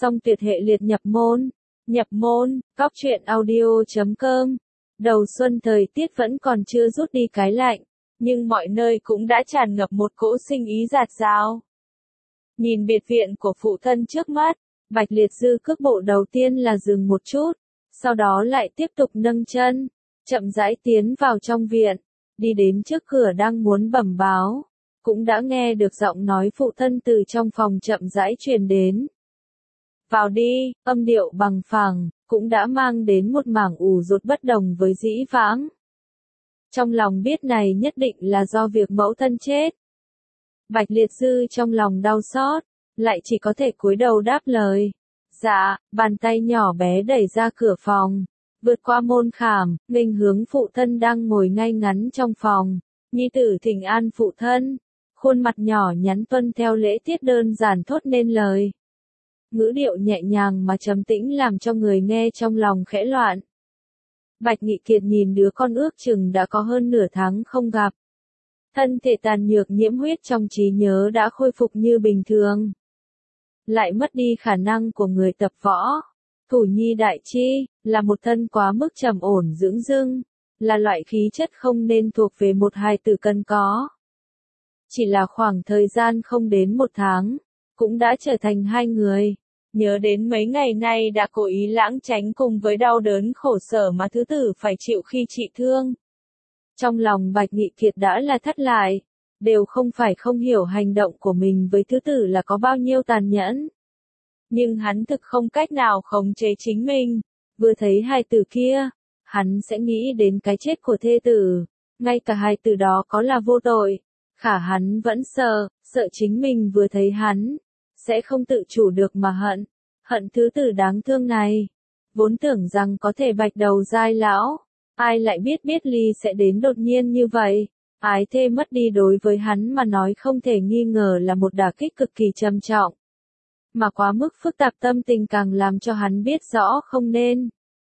xong tuyệt hệ liệt nhập môn, cóc truyện audio.com. Đầu xuân thời tiết vẫn còn chưa rút đi cái lạnh, nhưng mọi nơi cũng đã tràn ngập một cỗ sinh ý rạt rào. Nhìn biệt viện của phụ thân trước mắt, Bạch Liệt Dư cước bộ đầu tiên là dừng một chút, sau đó lại tiếp tục nâng chân, chậm rãi tiến vào trong viện, đi đến trước cửa đang muốn bẩm báo, cũng đã nghe được giọng nói phụ thân từ trong phòng chậm rãi truyền đến. Vào đi, âm điệu bằng phẳng, cũng đã mang đến một mảng ủ rột bất đồng với dĩ vãng. Trong lòng biết này nhất định là do việc mẫu thân chết. Bạch Liệt Dư trong lòng đau xót, lại chỉ có thể cúi đầu đáp lời. Dạ, bàn tay nhỏ bé đẩy ra cửa phòng, vượt qua môn khảm, nghênh hướng phụ thân đang ngồi ngay ngắn trong phòng. Nhi tử thỉnh an phụ thân, khuôn mặt nhỏ nhắn tuân theo lễ tiết đơn giản thốt nên lời. Ngữ điệu nhẹ nhàng mà trầm tĩnh làm cho người nghe trong lòng khẽ loạn. Bạch Nghị Kiệt nhìn đứa con ước chừng đã có hơn nửa tháng không gặp. Thân thể tàn nhược nhiễm huyết trong trí nhớ đã khôi phục như bình thường. Lại mất đi khả năng của người tập võ. Thủ nhi đại chi, là một thân quá mức trầm ổn dưỡng dưng, là loại khí chất không nên thuộc về một hài tử cần có. Chỉ là khoảng thời gian không đến một tháng, cũng đã trở thành hai người. Nhớ đến mấy ngày nay đã cố ý lãng tránh cùng với đau đớn khổ sở mà thứ tử phải chịu khi trị thương. Trong lòng Bạch Nghị Kiệt đã là thắt lại, đều không phải không hiểu hành động của mình với thứ tử là có bao nhiêu tàn nhẫn. Nhưng hắn thực không cách nào khống chế chính mình, vừa thấy hai tử kia, hắn sẽ nghĩ đến cái chết của thê tử, ngay cả hai tử đó có là vô tội, khả hắn vẫn sợ chính mình vừa thấy hắn, sẽ không tự chủ được mà hận thứ tử đáng thương này. Vốn tưởng rằng có thể bạch đầu giai lão, ai lại biết ly sẽ đến đột nhiên như vậy. Ái thê mất đi đối với hắn mà nói không thể nghi ngờ là một đả kích cực kỳ trầm trọng. Mà quá mức phức tạp tâm tình càng làm cho hắn biết rõ không nên.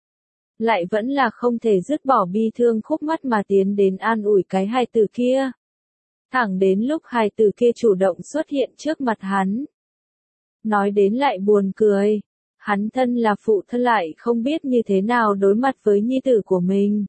Lại vẫn là không thể dứt bỏ bi thương khúc mắc mà tiến đến an ủi cái hài tử kia. Thẳng đến lúc hài tử kia chủ động xuất hiện trước mặt hắn. Nói đến lại buồn cười. Hắn thân là phụ thân lại không biết như thế nào đối mặt với nhi tử của mình.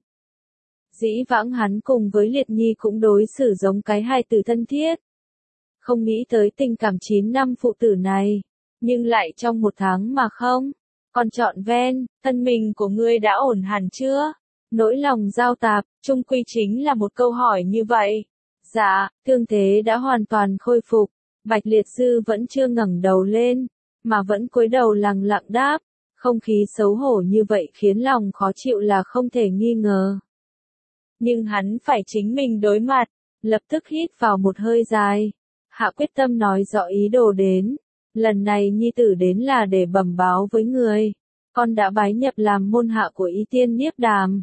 Dĩ vãng hắn cùng với Liệt Nhi cũng đối xử giống cái hài tử thân thiết. Không nghĩ tới tình cảm 9 năm phụ tử này, nhưng lại trong một tháng mà không. Còn trọn ven, thân mình của ngươi đã ổn hẳn chưa? Nỗi lòng giao tạp, chung quy chính là một câu hỏi như vậy. Dạ, thương thế đã hoàn toàn khôi phục. Bạch Liệt Dư vẫn chưa ngẩng đầu lên, mà vẫn cúi đầu lặng lặng đáp. Không khí xấu hổ như vậy khiến lòng khó chịu là không thể nghi ngờ. Nhưng hắn phải chính mình đối mặt, lập tức hít vào một hơi dài. Hạ quyết tâm nói rõ ý đồ đến. Lần này nhi tử đến là để bẩm báo với người. Con đã bái nhập làm môn hạ của Y Tiên Niếp Đàm.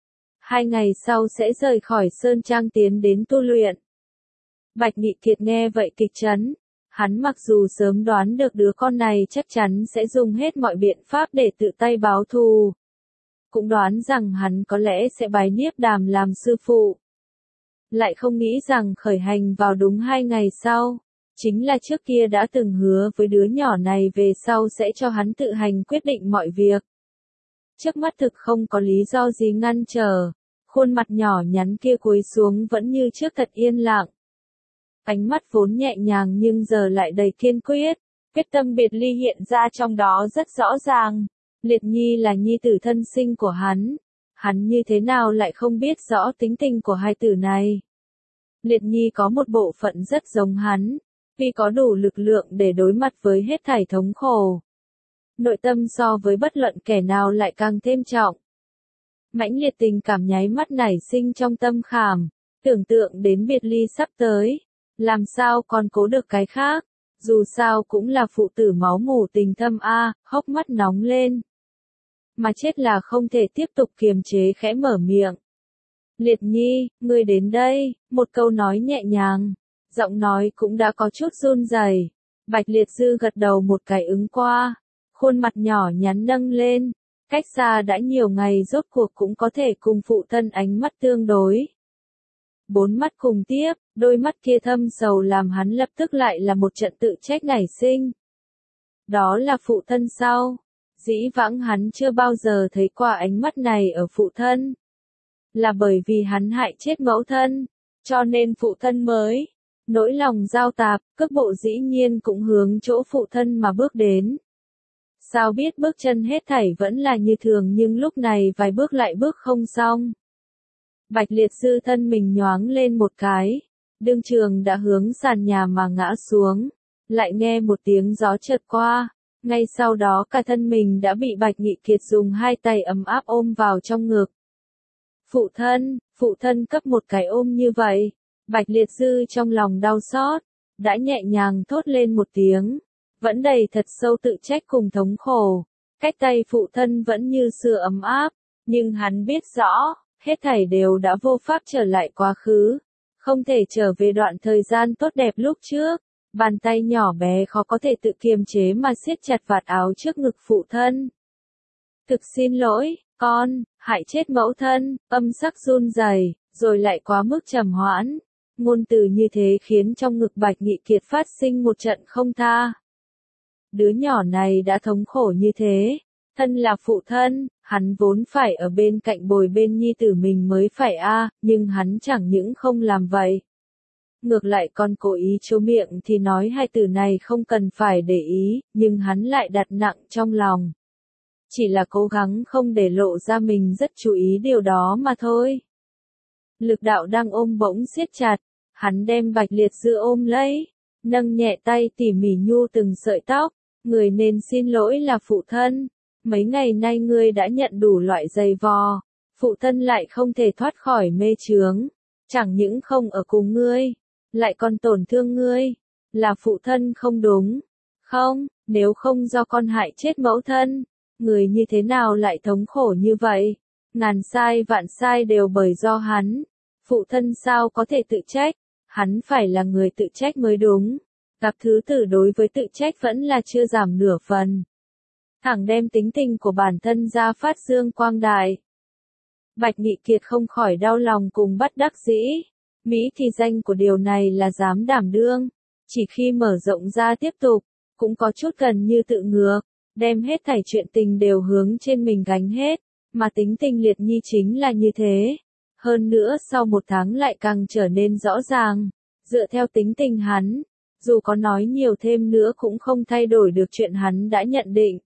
2 ngày sau sẽ rời khỏi Sơn Trang tiến đến tu luyện. Bạch Nghị Kiệt nghe vậy kịch chấn. Hắn mặc dù sớm đoán được đứa con này chắc chắn sẽ dùng hết mọi biện pháp để tự tay báo thù. Cũng đoán rằng hắn có lẽ sẽ bái Niếp Đàm làm sư phụ. Lại không nghĩ rằng khởi hành vào đúng 2 ngày sau. Chính là trước kia đã từng hứa với đứa nhỏ này về sau sẽ cho hắn tự hành quyết định mọi việc. Trước mắt thực không có lý do gì ngăn trở. Khuôn mặt nhỏ nhắn kia cúi xuống vẫn như trước thật yên lặng. Ánh mắt vốn nhẹ nhàng nhưng giờ lại đầy kiên quyết. Quyết tâm biệt ly hiện ra trong đó rất rõ ràng. Liệt Nhi là nhi tử thân sinh của hắn. Hắn như thế nào lại không biết rõ tính tình của hai tử này. Liệt Nhi có một bộ phận rất giống hắn. Vì có đủ lực lượng để đối mặt với hết thảy thống khổ. Nội tâm so với bất luận kẻ nào lại càng thêm trọng. Mãnh liệt tình cảm nháy mắt nảy sinh trong tâm khảm. Tưởng tượng đến biệt ly sắp tới. Làm sao còn cố được cái khác. Dù sao cũng là phụ tử máu mủ tình thâm hốc mắt nóng lên. Mà chết là không thể tiếp tục kiềm chế khẽ mở miệng. Liệt Nhi, ngươi đến đây, một câu nói nhẹ nhàng. Giọng nói cũng đã có chút run rẩy. Bạch Liệt Dư gật đầu một cái ứng qua. Khuôn mặt nhỏ nhắn nâng lên. Cách xa đã nhiều ngày rốt cuộc cũng có thể cùng phụ thân ánh mắt tương đối. 4 mắt cùng tiếp, đôi mắt kia thâm sầu làm hắn lập tức lại là một trận tự trách nảy sinh. Đó là phụ thân sao? Dĩ vãng hắn chưa bao giờ thấy qua ánh mắt này ở phụ thân. Là bởi vì hắn hại chết mẫu thân, cho nên phụ thân mới. Nỗi lòng giao tạp, cước bộ dĩ nhiên cũng hướng chỗ phụ thân mà bước đến. Sao biết bước chân hết thảy vẫn là như thường nhưng lúc này vài bước lại bước không xong. Bạch Liệt Dư thân mình nhoáng lên một cái, đương trường đã hướng sàn nhà mà ngã xuống, lại nghe một tiếng gió chợt qua, ngay sau đó cả thân mình đã bị Bạch Nghị Kiệt dùng hai tay ấm áp ôm vào trong ngực. Phụ thân cấp một cái ôm như vậy, Bạch Liệt Dư trong lòng đau xót, đã nhẹ nhàng thốt lên một tiếng, vẫn đầy thật sâu tự trách cùng thống khổ, cách tay phụ thân vẫn như xưa ấm áp, nhưng hắn biết rõ, hết thảy đều đã vô pháp trở lại quá khứ, không thể trở về đoạn thời gian tốt đẹp lúc trước, bàn tay nhỏ bé khó có thể tự kiềm chế mà siết chặt vạt áo trước ngực phụ thân. Thực xin lỗi, con, hại chết mẫu thân, âm sắc run rẩy, rồi lại quá mức trầm hoãn. Ngôn từ như thế khiến trong ngực Bạch Nghị Kiệt phát sinh một trận không tha. Đứa nhỏ này đã thống khổ như thế, thân là phụ thân, hắn vốn phải ở bên cạnh bồi bên nhi tử mình mới phải nhưng hắn chẳng những không làm vậy. Ngược lại còn cố ý trêu miệng thì nói hai từ này không cần phải để ý, nhưng hắn lại đặt nặng trong lòng. Chỉ là cố gắng không để lộ ra mình rất chú ý điều đó mà thôi. Lực đạo đang ôm bỗng siết chặt, hắn đem Bạch Liệt Dư ôm lấy, nâng nhẹ tay tỉ mỉ nhu từng sợi tóc, người nên xin lỗi là phụ thân, mấy ngày nay ngươi đã nhận đủ loại giày vò, phụ thân lại không thể thoát khỏi mê chướng, chẳng những không ở cùng ngươi, lại còn tổn thương ngươi, là phụ thân không đúng, không, nếu không do con hại chết mẫu thân, người như thế nào lại thống khổ như vậy, ngàn sai vạn sai đều bởi do hắn, phụ thân sao có thể tự trách, hắn phải là người tự trách mới đúng. Gặp thứ tử đối với tự trách vẫn là chưa giảm nửa phần. Thẳng đem tính tình của bản thân ra phát dương quang đại. Bạch Nghị Kiệt không khỏi đau lòng cùng bất đắc dĩ. Mỹ thì danh của điều này là dám đảm đương. Chỉ khi mở rộng ra tiếp tục, cũng có chút gần như tự ngược. Đem hết thảy chuyện tình đều hướng trên mình gánh hết. Mà tính tình Liệt Nhi chính là như thế. Hơn nữa sau một tháng lại càng trở nên rõ ràng. Dựa theo tính tình hắn. Dù có nói nhiều thêm nữa cũng không thay đổi được chuyện hắn đã nhận định.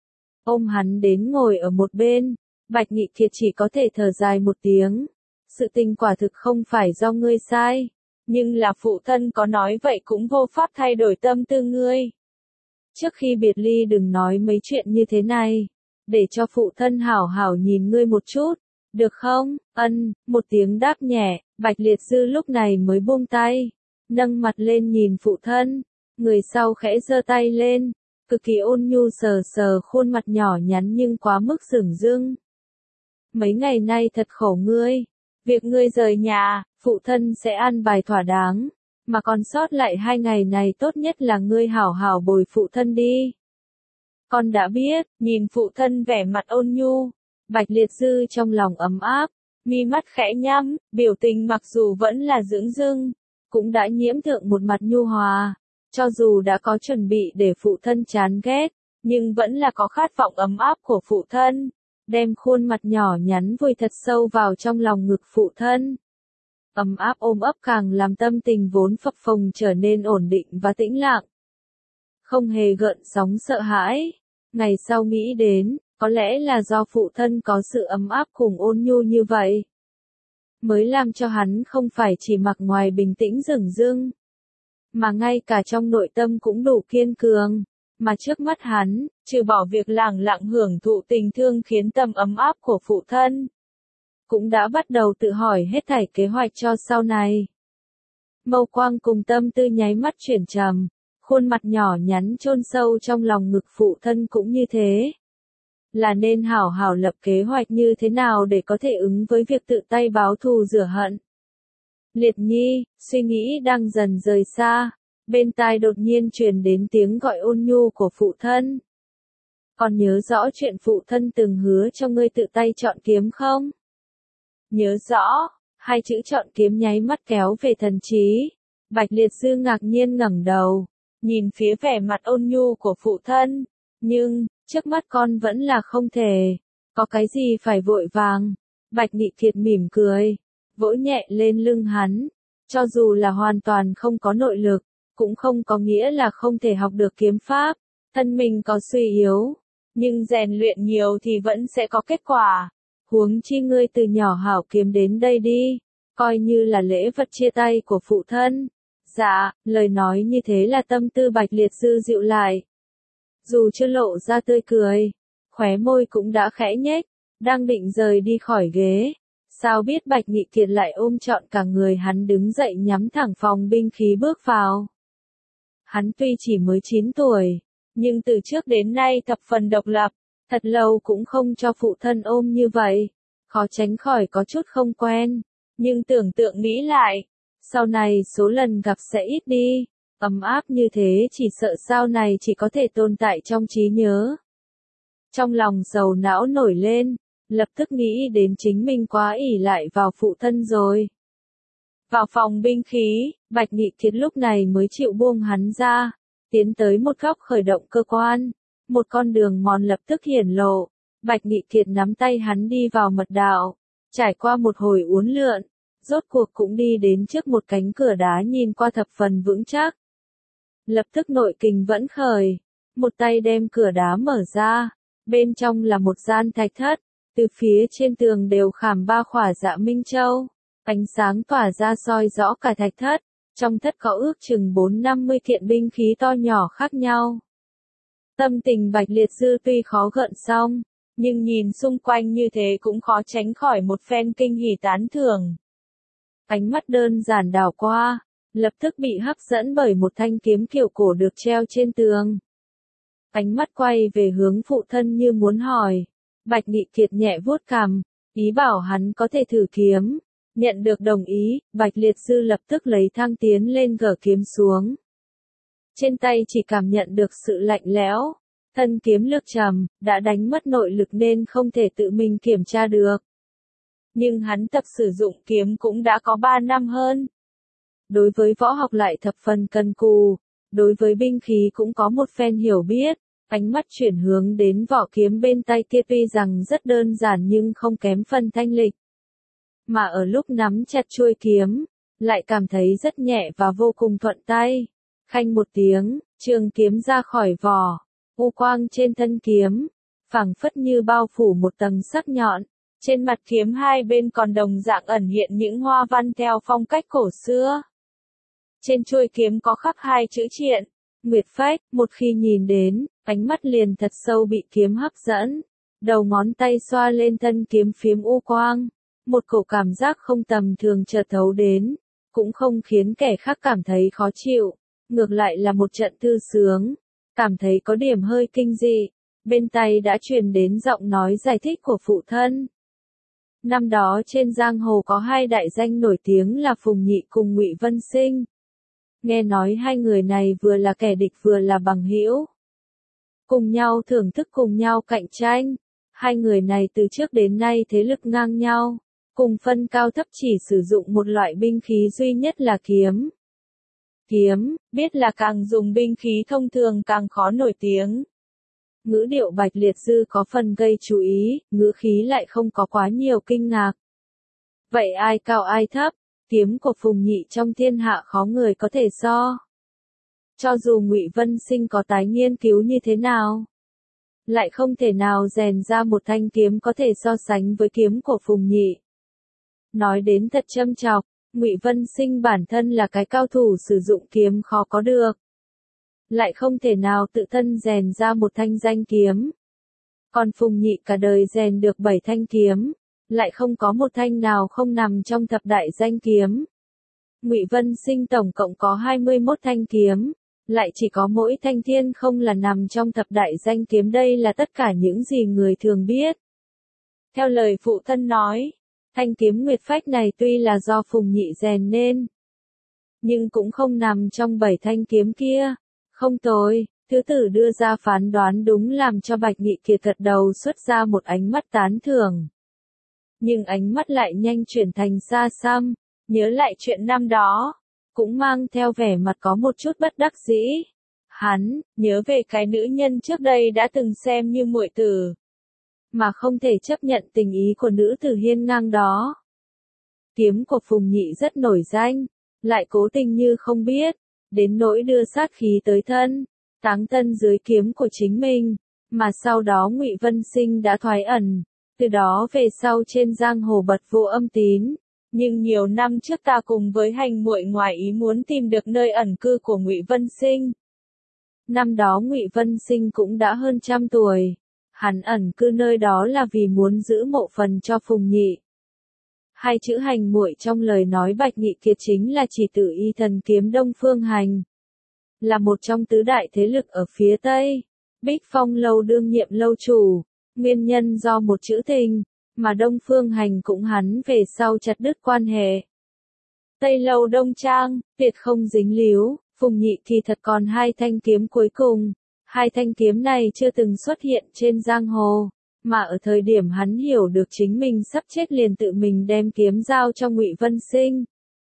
Ôm hắn đến ngồi ở một bên, Bạch Nghị Kiệt chỉ có thể thở dài một tiếng. Sự tình quả thực không phải do ngươi sai, nhưng là phụ thân có nói vậy cũng vô pháp thay đổi tâm tư ngươi. Trước khi biệt ly đừng nói mấy chuyện như thế này, để cho phụ thân hảo hảo nhìn ngươi một chút, được không? Ân, một tiếng đáp nhẹ, Bạch Liệt Dư lúc này mới buông tay. Nâng mặt lên nhìn phụ thân, người sau khẽ giơ tay lên, cực kỳ ôn nhu sờ sờ khuôn mặt nhỏ nhắn nhưng quá mức dửng dưng. Mấy ngày nay thật khổ ngươi, việc ngươi rời nhà, phụ thân sẽ an bài thỏa đáng, mà còn sót lại 2 ngày này tốt nhất là ngươi hảo hảo bồi phụ thân đi. Con đã biết, nhìn phụ thân vẻ mặt ôn nhu, Bạch Liệt Dư trong lòng ấm áp, mi mắt khẽ nhắm, biểu tình mặc dù vẫn là dửng dưng. Cũng đã nhiễm thượng một mặt nhu hòa, cho dù đã có chuẩn bị để phụ thân chán ghét, nhưng vẫn là có khát vọng ấm áp của phụ thân, đem khuôn mặt nhỏ nhắn vùi thật sâu vào trong lòng ngực phụ thân. Ấm áp ôm ấp càng làm tâm tình vốn phập phồng trở nên ổn định và tĩnh lặng. Không hề gợn sóng sợ hãi, ngày sau nghĩ đến, có lẽ là do phụ thân có sự ấm áp cùng ôn nhu như vậy. Mới làm cho hắn không phải chỉ mặc ngoài bình tĩnh dửng dưng, mà ngay cả trong nội tâm cũng đủ kiên cường, mà trước mắt hắn, trừ bỏ việc lẳng lặng hưởng thụ tình thương khiến tâm ấm áp của phụ thân, cũng đã bắt đầu tự hỏi hết thảy kế hoạch cho sau này. Mâu quang cùng tâm tư nháy mắt chuyển trầm, khuôn mặt nhỏ nhắn chôn sâu trong lòng ngực phụ thân cũng như thế. Là nên hảo hảo lập kế hoạch như thế nào để có thể ứng với việc tự tay báo thù rửa hận. Liệt Nhi, suy nghĩ đang dần rời xa, bên tai đột nhiên truyền đến tiếng gọi ôn nhu của phụ thân. Còn nhớ rõ chuyện phụ thân từng hứa cho ngươi tự tay chọn kiếm không? Nhớ rõ, hai chữ chọn kiếm nháy mắt kéo về thần trí. Bạch Liệt Dư ngạc nhiên ngẩng đầu, nhìn phía vẻ mặt ôn nhu của phụ thân. Nhưng, trước mắt con vẫn là không thể. Có cái gì phải vội vàng. Bạch Nghị Kiệt mỉm cười, vỗ nhẹ lên lưng hắn. Cho dù là hoàn toàn không có nội lực, cũng không có nghĩa là không thể học được kiếm pháp. Thân mình có suy yếu, nhưng rèn luyện nhiều thì vẫn sẽ có kết quả. Huống chi ngươi từ nhỏ hảo kiếm đến đây đi, coi như là lễ vật chia tay của phụ thân. Dạ, lời nói như thế là tâm tư Bạch Liệt Dư dịu lại. Dù chưa lộ ra tươi cười, khóe môi cũng đã khẽ nhếch, đang định rời đi khỏi ghế. Sao biết Bạch Nghị Kiệt lại ôm trọn cả người hắn đứng dậy nhắm thẳng phòng binh khí bước vào. Hắn tuy chỉ mới 9 tuổi, nhưng từ trước đến nay thập phần độc lập, thật lâu cũng không cho phụ thân ôm như vậy. Khó tránh khỏi có chút không quen, nhưng tưởng tượng nghĩ lại, sau này số lần gặp sẽ ít đi, ấm áp như thế chỉ sợ sau này chỉ có thể tồn tại trong trí nhớ. Trong lòng sầu não nổi lên, lập tức nghĩ đến chính mình quá ỷ lại vào phụ thân rồi. Vào phòng binh khí, Bạch Nghị Kiệt lúc này mới chịu buông hắn ra, tiến tới một góc khởi động cơ quan. Một con đường mòn lập tức hiển lộ, Bạch Nghị Kiệt nắm tay hắn đi vào mật đạo, trải qua một hồi uốn lượn, rốt cuộc cũng đi đến trước một cánh cửa đá nhìn qua thập phần vững chắc. Lập tức nội kình vẫn khởi, một tay đem cửa đá mở ra, bên trong là một gian thạch thất, từ phía trên tường đều khảm 3 khỏa dạ minh châu, ánh sáng tỏa ra soi rõ cả thạch thất, trong thất có ước chừng 4-50 kiện binh khí to nhỏ khác nhau. Tâm tình Bạch Liệt Dư tuy khó gợn xong, nhưng nhìn xung quanh như thế cũng khó tránh khỏi một phen kinh hỉ tán thưởng. Ánh mắt đơn giản đảo qua, lập tức bị hấp dẫn bởi một thanh kiếm kiểu cổ được treo trên tường. Ánh mắt quay về hướng phụ thân như muốn hỏi. Bạch Nghị Kiệt nhẹ vuốt cằm, ý bảo hắn có thể thử kiếm. Nhận được đồng ý, Bạch Liệt Dư lập tức lấy thang tiến lên gỡ kiếm xuống. Trên tay chỉ cảm nhận được sự lạnh lẽo, thân kiếm lực trầm, đã đánh mất nội lực nên không thể tự mình kiểm tra được. Nhưng hắn tập sử dụng kiếm cũng đã có 3 năm hơn. Đối với võ học lại thập phần cần cù, đối với binh khí cũng có một phen hiểu biết, ánh mắt chuyển hướng đến vỏ kiếm bên tay kia tuy rằng rất đơn giản nhưng không kém phần thanh lịch. Mà ở lúc nắm chặt chuôi kiếm, lại cảm thấy rất nhẹ và vô cùng thuận tay. Khanh một tiếng, trường kiếm ra khỏi vỏ, u quang trên thân kiếm, phảng phất như bao phủ một tầng sắc nhọn. Trên mặt kiếm hai bên còn đồng dạng ẩn hiện những hoa văn theo phong cách cổ xưa. Trên chuôi kiếm có khắc 2 chữ triện, Nguyệt Phách, một khi nhìn đến, ánh mắt liền thật sâu bị kiếm hấp dẫn. Đầu ngón tay xoa lên thân kiếm phiếm u quang, một cổ cảm giác không tầm thường chợt thấu đến, cũng không khiến kẻ khác cảm thấy khó chịu, ngược lại là một trận thư sướng, cảm thấy có điểm hơi kinh dị. Bên tai đã truyền đến giọng nói giải thích của phụ thân. Năm đó trên giang hồ có 2 đại danh nổi tiếng là Phùng Nhị cùng Ngụy Vân Sinh. Nghe nói 2 người này vừa là kẻ địch vừa là bằng hữu, cùng nhau thưởng thức cùng nhau cạnh tranh. 2 người này từ trước đến nay thế lực ngang nhau, cùng phân cao thấp chỉ sử dụng một loại binh khí duy nhất là kiếm. Kiếm, biết là càng dùng binh khí thông thường càng khó nổi tiếng. Ngữ điệu Bạch Liệt Dư có phần gây chú ý, ngữ khí lại không có quá nhiều kinh ngạc. Vậy ai cao ai thấp, kiếm của Phùng Nhị trong thiên hạ khó người có thể so. Cho dù Ngụy Vân Sinh có tái nghiên cứu như thế nào, lại không thể nào rèn ra một thanh kiếm có thể so sánh với kiếm của Phùng Nhị. Nói đến thật châm chọc, Ngụy Vân Sinh bản thân là cái cao thủ sử dụng kiếm khó có được, lại không thể nào tự thân rèn ra một thanh danh kiếm. Còn Phùng Nhị cả đời rèn được 7 thanh kiếm, lại không có một thanh nào không nằm trong thập đại danh kiếm. Ngụy Vân Sinh tổng cộng có 21 thanh kiếm, lại chỉ có mỗi thanh thiên không là nằm trong thập đại danh kiếm, đây là tất cả những gì người thường biết. Theo lời phụ thân nói, thanh kiếm Nguyệt Phách này tuy là do Phùng Nhị rèn nên, nhưng cũng không nằm trong 7 thanh kiếm kia. Không tồi, thứ tử đưa ra phán đoán đúng làm cho Bạch Nghị Kiệt gật đầu xuất ra một ánh mắt tán thưởng. Nhưng ánh mắt lại nhanh chuyển thành xa xăm, nhớ lại chuyện năm đó, cũng mang theo vẻ mặt có một chút bất đắc dĩ. Hắn nhớ về cái nữ nhân trước đây đã từng xem như muội tử, mà không thể chấp nhận tình ý của nữ tử hiên ngang đó. Kiếm của Phùng Nhị rất nổi danh, lại cố tình như không biết, đến nỗi đưa sát khí tới thân, táng thân dưới kiếm của chính mình, mà sau đó Ngụy Vân Sinh đã thoái ẩn, từ đó về sau trên giang hồ bật vô âm tín. Nhưng nhiều năm trước ta cùng với hành muội ngoài ý muốn tìm được nơi ẩn cư của Ngụy Vân Sinh. Năm đó Ngụy Vân Sinh cũng đã hơn 100 tuổi, hắn ẩn cư nơi đó là vì muốn giữ mộ phần cho Phùng Nhị. Hai chữ hành muội trong lời nói Bạch Nghị Kiệt chính là chỉ Tử Y Thần Kiếm Đông Phương Hành, là một trong tứ đại thế lực ở phía Tây. Bích Phong Lâu đương nhiệm lâu chủ, nguyên nhân do một chữ tình, mà Đông Phương Hành cũng hắn về sau chặt đứt quan hệ. Tây Lâu Đông Trang, tuyệt không dính líu, Phùng Nhị kỳ thật còn hai thanh kiếm cuối cùng. Hai thanh kiếm này chưa từng xuất hiện trên giang hồ, mà ở thời điểm hắn hiểu được chính mình sắp chết liền tự mình đem kiếm giao cho Ngụy Vân Sinh.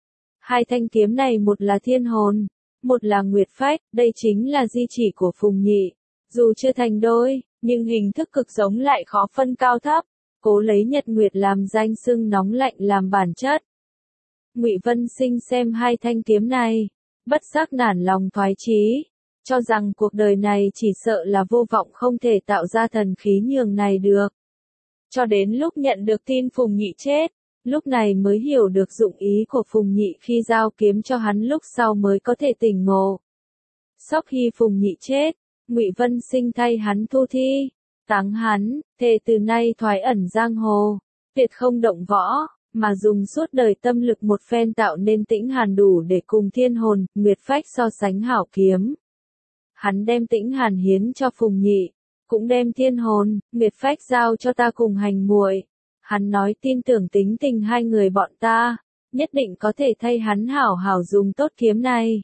Hai thanh kiếm này một là Thiên Hồn, một là Nguyệt Phách, đây chính là di chỉ của Phùng Nhị. Dù chưa thành đôi, nhưng hình thức cực giống lại khó phân cao thấp, cố lấy Nhật Nguyệt làm danh xưng nóng lạnh làm bản chất. Ngụy Vân Sinh xem hai thanh kiếm này, bất giác nản lòng thoái chí, cho rằng cuộc đời này chỉ sợ là vô vọng không thể tạo ra thần khí nhường này được. Cho đến lúc nhận được tin Phùng Nhị chết, lúc này mới hiểu được dụng ý của Phùng Nhị khi giao kiếm cho hắn, lúc sau mới có thể tỉnh ngộ. Sau khi Phùng Nhị chết, Ngụy Vân Sinh thay hắn thu thi, táng hắn, thề từ nay thoái ẩn giang hồ, tuyệt không động võ, mà dùng suốt đời tâm lực một phen tạo nên Tĩnh Hàn đủ để cùng Thiên Hồn, Nguyệt Phách so sánh hảo kiếm. Hắn đem Tĩnh Hàn hiến cho Phùng Nhị, cũng đem Thiên Hồn, Nguyệt Phách giao cho ta cùng hành muội. Hắn nói tin tưởng tính tình hai người bọn ta, nhất định có thể thay hắn hảo hảo dùng tốt kiếm này.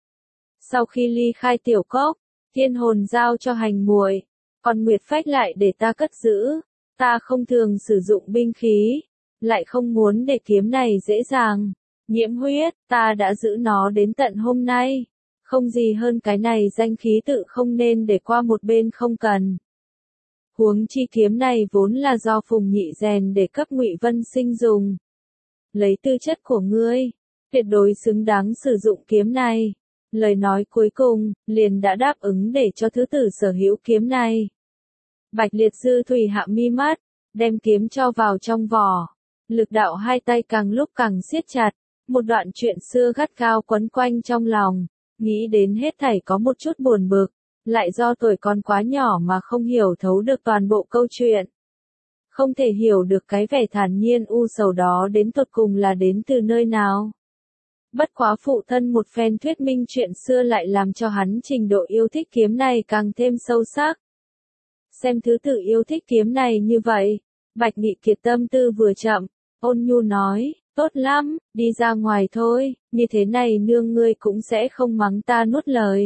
Sau khi ly khai tiểu cốc, Thiên Hồn giao cho hành muội, còn Nguyệt Phách lại để ta cất giữ. Ta không thường sử dụng binh khí, lại không muốn để kiếm này dễ dàng nhiễm huyết, ta đã giữ nó đến tận hôm nay. Không gì hơn cái này, danh khí tự không nên để qua một bên không cần. Huống chi kiếm này vốn là do Phùng Nhị rèn để cấp Ngụy Vân Sinh dùng. Lấy tư chất của ngươi, tuyệt đối xứng đáng sử dụng kiếm này. Lời nói cuối cùng, liền đã đáp ứng để cho thứ tử sở hữu kiếm này. Bạch Liệt Dư thủy hạ mi mắt, đem kiếm cho vào trong vỏ. Lực đạo hai tay càng lúc càng siết chặt, một đoạn chuyện xưa gắt gao quấn quanh trong lòng. Nghĩ đến hết thảy có một chút buồn bực, lại do tuổi còn quá nhỏ mà không hiểu thấu được toàn bộ câu chuyện. Không thể hiểu được cái vẻ thản nhiên u sầu đó đến tột cùng là đến từ nơi nào. Bất quá phụ thân một phen thuyết minh chuyện xưa lại làm cho hắn trình độ yêu thích kiếm này càng thêm sâu sắc. Xem thứ tự yêu thích kiếm này như vậy, Bạch Nghị Kiệt tâm tư vừa chậm, ôn nhu nói, tốt lắm, đi ra ngoài thôi, như thế này nương ngươi cũng sẽ không mắng ta nuốt lời.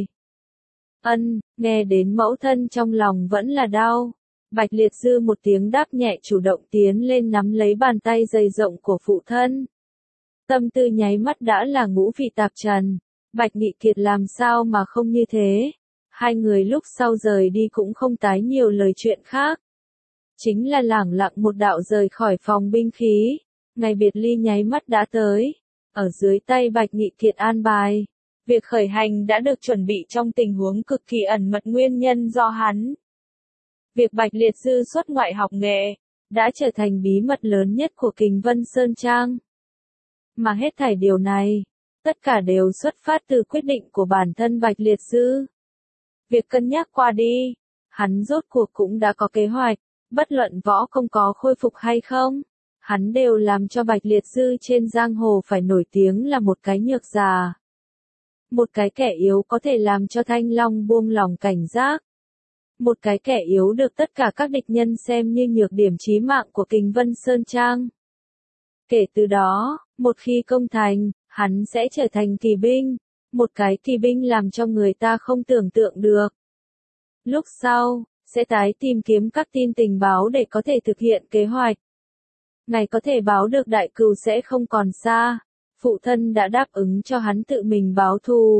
Nghe đến mẫu thân trong lòng vẫn là đau. Bạch Liệt Dư một tiếng đáp nhẹ, chủ động tiến lên nắm lấy bàn tay dày rộng của phụ thân. Tâm tư nháy mắt đã là ngũ vị tạp trần. Bạch Nghị Kiệt làm sao mà không như thế. Hai người lúc sau rời đi cũng không tái nhiều lời chuyện khác. Chính là lẳng lặng một đạo rời khỏi phòng binh khí. Ngày biệt ly nháy mắt đã tới. Ở dưới tay Bạch Nghị Kiệt an bài. Việc khởi hành đã được chuẩn bị trong tình huống cực kỳ ẩn mật, nguyên nhân do hắn. Việc Bạch Liệt Dư xuất ngoại học nghệ, đã trở thành bí mật lớn nhất của Kình Vân Sơn Trang. Mà hết thảy điều này, tất cả đều xuất phát từ quyết định của bản thân Bạch Liệt Dư. Việc cân nhắc qua đi, hắn rốt cuộc cũng đã có kế hoạch, bất luận võ công có khôi phục hay không, hắn đều làm cho Bạch Liệt Dư trên giang hồ phải nổi tiếng là một cái nhược già. Một cái kẻ yếu có thể làm cho Thanh Long buông lòng cảnh giác. Một cái kẻ yếu được tất cả các địch nhân xem như nhược điểm chí mạng của Kình Vân Sơn Trang. Kể từ đó, một khi công thành, hắn sẽ trở thành kỳ binh. Một cái kỳ binh làm cho người ta không tưởng tượng được. Lúc sau, sẽ tái tìm kiếm các tin tình báo để có thể thực hiện kế hoạch. Ngày có thể báo được đại cừu sẽ không còn xa. Phụ thân đã đáp ứng cho hắn tự mình báo thù,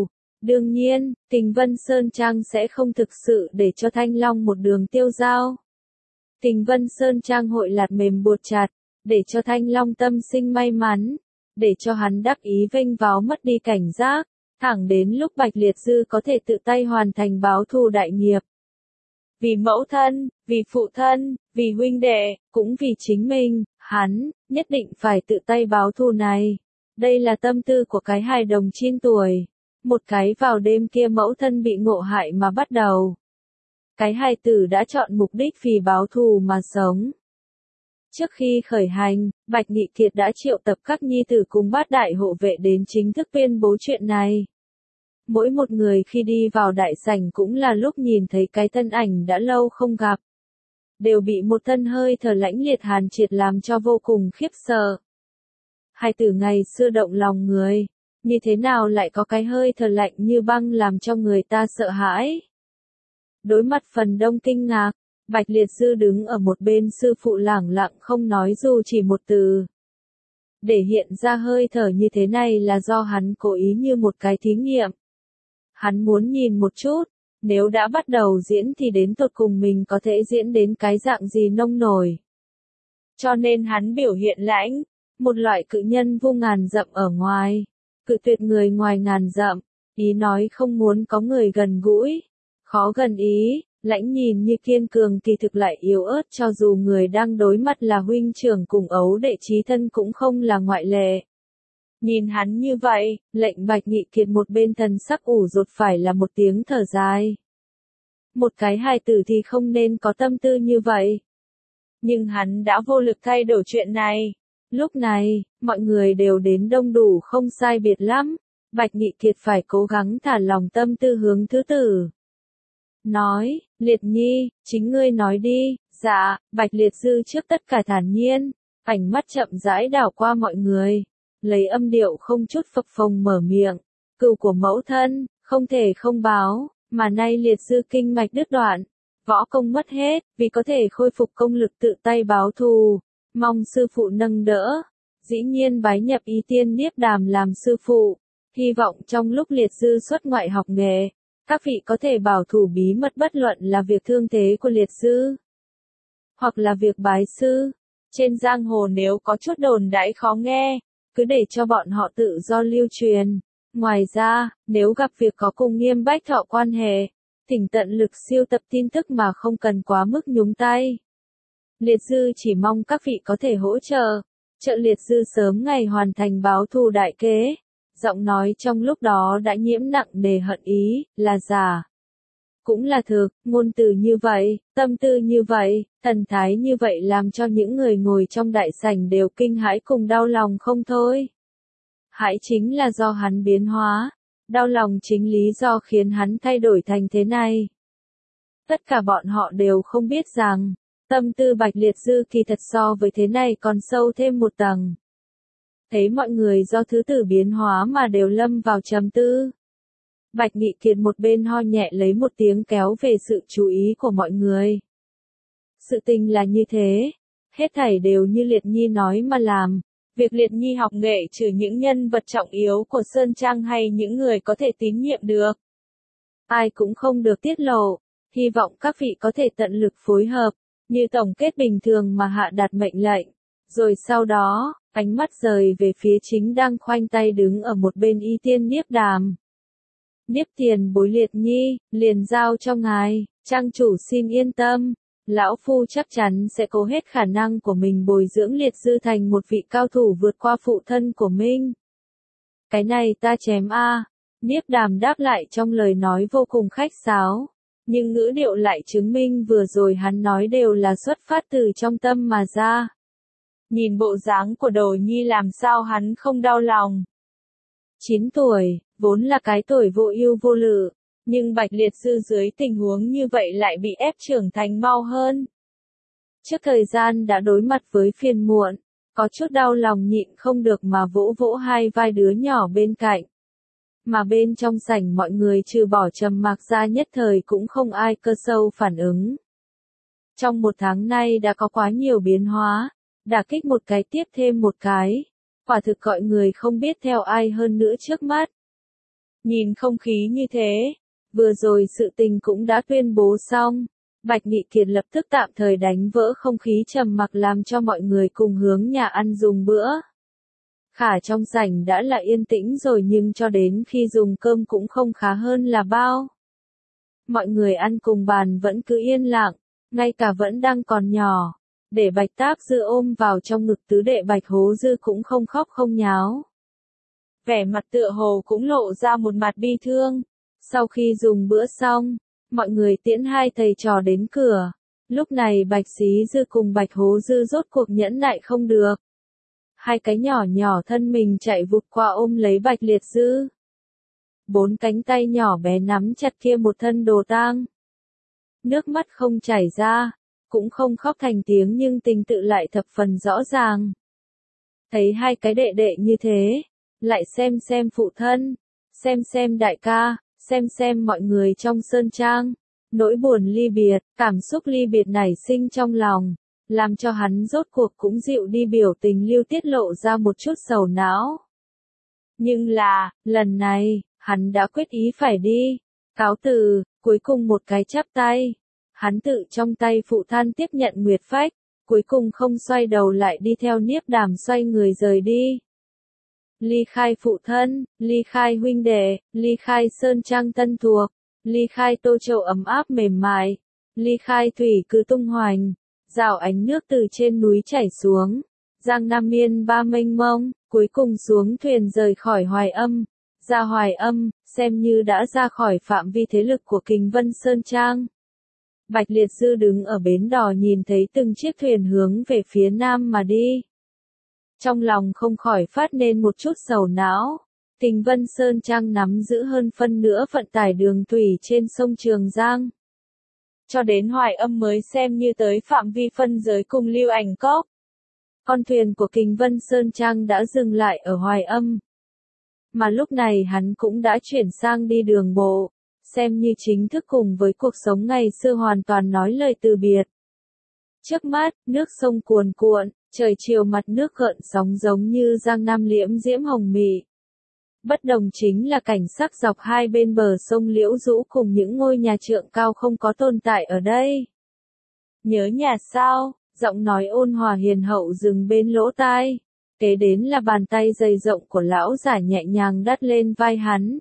Đương nhiên, Tình Vân Sơn Trang sẽ không thực sự để cho Thanh Long một đường tiêu dao. Tình Vân Sơn Trang hội lạt mềm buộc chặt, để cho Thanh Long tâm sinh may mắn, để cho hắn đắc ý vênh váo mất đi cảnh giác, thẳng đến lúc Bạch Liệt Dư có thể tự tay hoàn thành báo thù đại nghiệp. Vì mẫu thân, vì phụ thân, vì huynh đệ, cũng vì chính mình, hắn, nhất định phải tự tay báo thù này. Đây là tâm tư của cái hài đồng 9 tuổi. Một cái vào đêm kia mẫu thân bị ngộ hại mà bắt đầu. Cái hài tử đã chọn mục đích vì báo thù mà sống. Trước khi khởi hành, Bạch Nghị Kiệt đã triệu tập các nhi tử cùng bát đại hộ vệ đến chính thức tuyên bố chuyện này. Mỗi một người khi đi vào đại sảnh cũng là lúc nhìn thấy cái thân ảnh đã lâu không gặp. Đều bị một thân hơi thở lãnh liệt hàn triệt làm cho vô cùng khiếp sợ. Hài tử ngày xưa động lòng người, như thế nào lại có cái hơi thở lạnh như băng làm cho người ta sợ hãi. Đối mặt phần đông kinh ngạc, Bạch Liệt Dư đứng ở một bên sư phụ lẳng lặng không nói dù chỉ một từ. Để hiện ra hơi thở như thế này là do hắn cố ý như một cái thí nghiệm. Hắn muốn nhìn một chút, nếu đã bắt đầu diễn thì đến tột cùng mình có thể diễn đến cái dạng gì nông nổi. Cho nên hắn biểu hiện lãnh, một loại cự nhân vô ngàn dặm ở ngoài, cự tuyệt người ngoài ngàn dặm, ý nói không muốn có người gần gũi, khó gần ý, lãnh nhìn như kiên cường kỳ thực lại yếu ớt cho dù người đang đối mặt là huynh trưởng cùng ấu đệ chí thân cũng không là ngoại lệ. Nhìn hắn như vậy, lệnh Bạch Nghị Kiệt một bên thần sắc ủ rột phải là một tiếng thở dài. Một cái hài tử thì không nên có tâm tư như vậy. Nhưng hắn đã vô lực thay đổi chuyện này. Lúc này, mọi người đều đến đông đủ không sai biệt lắm. Bạch Nghị Kiệt phải cố gắng thả lòng tâm tư hướng thứ tử. Nói, Liệt Nhi, chính ngươi nói đi. Dạ, Bạch Liệt Dư trước tất cả thản nhiên, ánh mắt chậm rãi đảo qua mọi người. Lấy âm điệu không chút phập phồng mở miệng, cừu của mẫu thân, không thể không báo, mà nay Liệt Dư kinh mạch đứt đoạn, võ công mất hết, vì có thể khôi phục công lực tự tay báo thù, mong sư phụ nâng đỡ, dĩ nhiên bái nhập Y Tiên Niếp Đàm làm sư phụ, hy vọng trong lúc Liệt Dư xuất ngoại học nghề, các vị có thể bảo thủ bí mật bất luận là việc thương thế của Liệt Dư, hoặc là việc bái sư, trên giang hồ nếu có chút đồn đãi khó nghe, cứ để cho bọn họ tự do lưu truyền. Ngoài ra, nếu gặp việc có cùng Nghiêm Bách Thọ quan hệ, thỉnh tận lực siêu tập tin tức mà không cần quá mức nhúng tay. Liệt Dư chỉ mong các vị có thể hỗ trợ, trợ Liệt Dư sớm ngày hoàn thành báo thù đại kế. Giọng nói trong lúc đó đã nhiễm nặng nề hận ý, là giả. Cũng là thực, ngôn từ như vậy, tâm tư như vậy, thần thái như vậy làm cho những người ngồi trong đại sảnh đều kinh hãi cùng đau lòng không thôi. Hãi chính là do hắn biến hóa, đau lòng chính lý do khiến hắn thay đổi thành thế này. Tất cả bọn họ đều không biết rằng, tâm tư Bạch Liệt Dư kỳ thật so với thế này còn sâu thêm một tầng. Thấy mọi người do thứ tử biến hóa mà đều lâm vào trầm tư. Bạch Nghị Kiệt một bên ho nhẹ lấy một tiếng kéo về sự chú ý của mọi người. Sự tình là như thế, hết thảy đều như Liệt Nhi nói mà làm. Việc Liệt Nhi học nghệ trừ những nhân vật trọng yếu của Sơn Trang hay những người có thể tín nhiệm được. Ai cũng không được tiết lộ, hy vọng các vị có thể tận lực phối hợp, như tổng kết bình thường mà hạ đạt mệnh lệnh. Rồi sau đó, ánh mắt rời về phía chính đang khoanh tay đứng ở một bên Y Tiên Niếp Đàm. Niếp tiền bối Liệt Nhi, liền giao cho ngài, trang chủ xin yên tâm, lão phu chắc chắn sẽ cố hết khả năng của mình bồi dưỡng Liệt Dư thành một vị cao thủ vượt qua phụ thân của mình. Cái này ta chém a. Niếp Đàm đáp lại trong lời nói vô cùng khách sáo, nhưng ngữ điệu lại chứng minh vừa rồi hắn nói đều là xuất phát từ trong tâm mà ra. Nhìn bộ dáng của Đồ Nhi làm sao hắn không đau lòng. 9 tuổi, vốn là cái tuổi vô ưu vô lự, nhưng Bạch Liệt Dư dưới tình huống như vậy lại bị ép trưởng thành mau hơn. Trước thời gian đã đối mặt với phiền muộn, có chút đau lòng nhịn không được mà vỗ vỗ hai vai đứa nhỏ bên cạnh. Mà bên trong sảnh mọi người trừ bỏ trầm mặc ra nhất thời cũng không ai cơ sâu phản ứng. Trong một tháng nay đã có quá nhiều biến hóa, đả kích một cái tiếp thêm một cái, quả thực gọi người không biết theo ai hơn nữa trước mắt. Nhìn không khí như thế, vừa rồi sự tình cũng đã tuyên bố xong. Bạch Nghị Kiệt lập tức tạm thời đánh vỡ không khí trầm mặc làm cho mọi người cùng hướng nhà ăn dùng bữa. Khả trong sảnh đã là yên tĩnh rồi nhưng cho đến khi dùng cơm cũng không khá hơn là bao. Mọi người ăn cùng bàn vẫn cứ yên lặng, ngay cả vẫn đang còn nhỏ. Để Bạch Táp Dư ôm vào trong ngực tứ đệ Bạch Hố Dư cũng không khóc không nháo. Vẻ mặt tựa hồ cũng lộ ra một mặt bi thương. Sau khi dùng bữa xong, mọi người tiễn hai thầy trò đến cửa. Lúc này Bạch Xí Dư cùng Bạch Hố Dư rốt cuộc nhẫn nại không được. Hai cái nhỏ nhỏ thân mình chạy vụt qua ôm lấy Bạch Liệt Dư. Bốn cánh tay nhỏ bé nắm chặt kia một thân đồ tang. Nước mắt không chảy ra, cũng không khóc thành tiếng nhưng tình tự lại thập phần rõ ràng. Thấy hai cái đệ đệ như thế, lại xem phụ thân, xem đại ca, xem mọi người trong sơn trang. Nỗi buồn ly biệt, cảm xúc ly biệt nảy sinh trong lòng, làm cho hắn rốt cuộc cũng dịu đi biểu tình lưu tiết lộ ra một chút sầu não. Nhưng là, lần này, hắn đã quyết ý phải đi. Cáo từ, cuối cùng một cái chắp tay. Hắn tự trong tay phụ thân tiếp nhận Nguyệt Phách, cuối cùng không xoay đầu lại đi theo Niếp Đàm xoay người rời đi. Ly khai phụ thân, ly khai huynh đệ, ly khai sơn trang tân thuộc, ly khai Tô Châu ấm áp mềm mại, ly khai thủy cứ tung hoành, rào ánh nước từ trên núi chảy xuống, giang nam miên ba mênh mông, cuối cùng xuống thuyền rời khỏi Hoài Âm. Ra Hoài Âm, xem như đã ra khỏi phạm vi thế lực của Kình Vân Sơn Trang. Bạch Liệt Dư đứng ở bến đò nhìn thấy từng chiếc thuyền hướng về phía nam mà đi. Trong lòng không khỏi phát nên một chút sầu não. Kình Vân Sơn Trang nắm giữ hơn phân nửa vận tải đường thủy trên sông Trường Giang. Cho đến Hoài Âm mới xem như tới phạm vi phân giới cùng Lưu Ảnh Cốc. Con thuyền của Kình Vân Sơn Trang đã dừng lại ở Hoài Âm. Mà lúc này hắn cũng đã chuyển sang đi đường bộ, xem như chính thức cùng với cuộc sống ngày xưa hoàn toàn nói lời từ biệt. Trước mắt, nước sông cuồn cuộn, trời chiều mặt nước gợn sóng giống như giang nam liễm diễm hồng mị. Bất đồng chính là cảnh sắc dọc hai bên bờ sông liễu rũ cùng những ngôi nhà trượng cao không có tồn tại ở đây. Nhớ nhà sao? Giọng nói ôn hòa hiền hậu dừng bên lỗ tai. Kế đến là bàn tay dày rộng của lão giả nhẹ nhàng đắp lên vai hắn.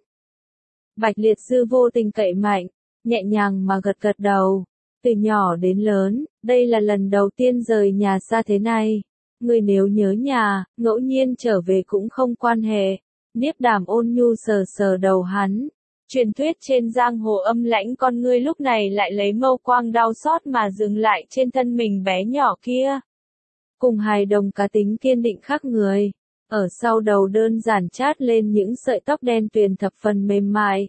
Bạch Liệt Dư vô tình cậy mạnh, nhẹ nhàng mà gật gật đầu. Từ nhỏ đến lớn, đây là lần đầu tiên rời nhà xa thế này. Người nếu nhớ nhà, ngẫu nhiên trở về cũng không quan hệ. Niếp Đàm ôn nhu sờ sờ đầu hắn. Truyền thuyết trên giang hồ âm lãnh con ngươi lúc này lại lấy mâu quang đau xót mà dừng lại trên thân mình bé nhỏ kia. Cùng hài đồng cá tính kiên định khác người. Ở sau đầu đơn giản chát lên những sợi tóc đen tuyền thập phần mềm mại.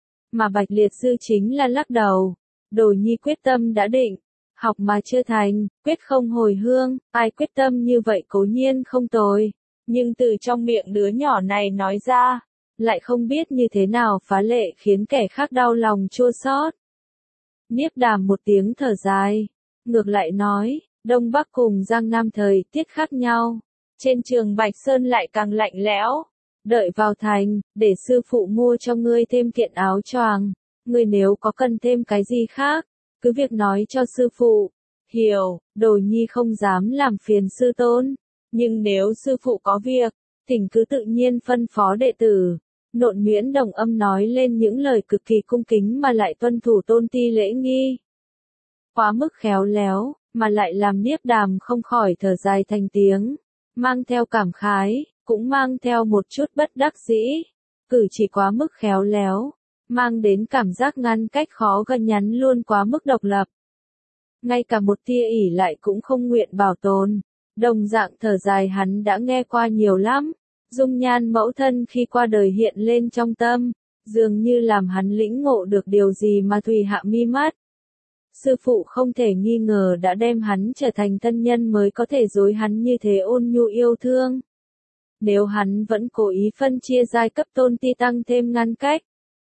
Mà Bạch Liệt Dư chính là lắc đầu. Đồ nhi quyết tâm đã định. Học mà chưa thành, quyết không hồi hương. Ai quyết tâm như vậy cố nhiên không tồi. Nhưng từ trong miệng đứa nhỏ này nói ra, lại không biết như thế nào phá lệ khiến kẻ khác đau lòng chua xót. Niếp Đàm một tiếng thở dài, ngược lại nói, Đông Bắc cùng Giang Nam thời tiết khác nhau, trên trường Bạch Sơn lại càng lạnh lẽo. Đợi vào thành, để sư phụ mua cho ngươi thêm kiện áo choàng, ngươi nếu có cần thêm cái gì khác, cứ việc nói cho sư phụ. Hiểu, đồ nhi không dám làm phiền sư tôn, nhưng nếu sư phụ có việc, thỉnh cứ tự nhiên phân phó đệ tử. Nộn Nguyễn đồng âm nói lên những lời cực kỳ cung kính mà lại tuân thủ tôn ti lễ nghi. Quá mức khéo léo, mà lại làm Niếp Đàm không khỏi thở dài thành tiếng, mang theo cảm khái, cũng mang theo một chút bất đắc dĩ. Cử chỉ quá mức khéo léo, mang đến cảm giác ngăn cách khó gần nhắn luôn quá mức độc lập. Ngay cả một tia ỷ lại cũng không nguyện bảo tồn. Đồng dạng thở dài hắn đã nghe qua nhiều lắm. Dung nhan mẫu thân khi qua đời hiện lên trong tâm, dường như làm hắn lĩnh ngộ được điều gì mà thùy hạ mi mắt. Sư phụ không thể nghi ngờ đã đem hắn trở thành thân nhân mới có thể dối hắn như thế ôn nhu yêu thương. Nếu hắn vẫn cố ý phân chia giai cấp tôn ti tăng thêm ngăn cách,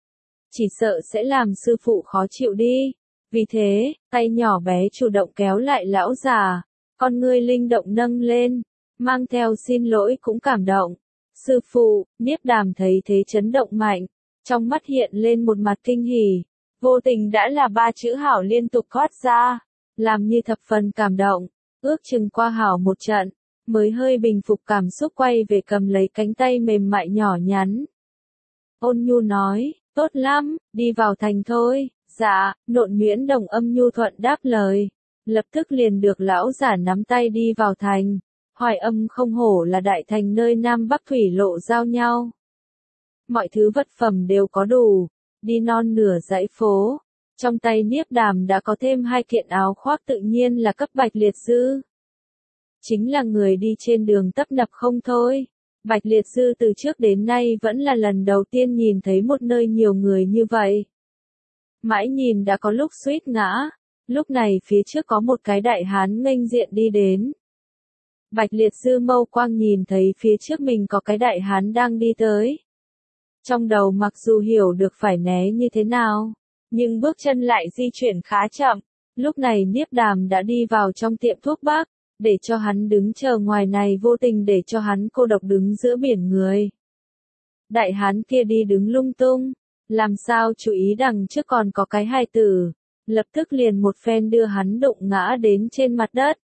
chỉ sợ sẽ làm sư phụ khó chịu đi. Vì thế, tay nhỏ bé chủ động kéo lại lão già, con ngươi linh động nâng lên, mang theo xin lỗi cũng cảm động. Sư phụ, Niếp Đàm thấy thế chấn động mạnh, Trong mắt hiện lên một mặt kinh hỉ, vô tình đã là ba chữ hảo liên tục thoát ra, làm như thập phần cảm động, ước chừng qua hảo một trận, mới hơi bình phục cảm xúc quay về cầm lấy cánh tay mềm mại nhỏ nhắn. Ôn nhu nói, tốt lắm, đi vào thành thôi, dạ, Nộn Nguyễn Đồng âm nhu thuận đáp lời, lập tức liền được lão giả nắm tay đi vào thành. Hoài Âm không hổ là đại thành nơi Nam Bắc thủy lộ giao nhau. Mọi thứ vật phẩm đều có đủ, đi non nửa dãy phố, trong tay Niếp Đàm đã có thêm 2 kiện áo khoác tự nhiên là cấp Bạch Liệt Dư. Chính là người đi trên đường tấp nập không thôi. Bạch Liệt Dư từ trước đến nay vẫn là lần đầu tiên nhìn thấy một nơi nhiều người như vậy. Mãi nhìn đã có lúc suýt ngã, lúc này phía trước có một cái đại hán nghênh diện đi đến. Bạch Liệt Dư mâu quang nhìn thấy phía trước mình có cái đại hán đang đi tới. Trong đầu mặc dù hiểu được phải né như thế nào, nhưng bước chân lại di chuyển khá chậm. Lúc này Niếp Đàm đã đi vào trong tiệm thuốc bắc, để cho hắn đứng chờ ngoài này vô tình để cho hắn cô độc đứng giữa biển người. Đại hán kia đi đứng lung tung, làm sao chú ý đằng trước còn có cái hài tử, lập tức liền một phen đưa hắn đụng ngã đến trên mặt đất.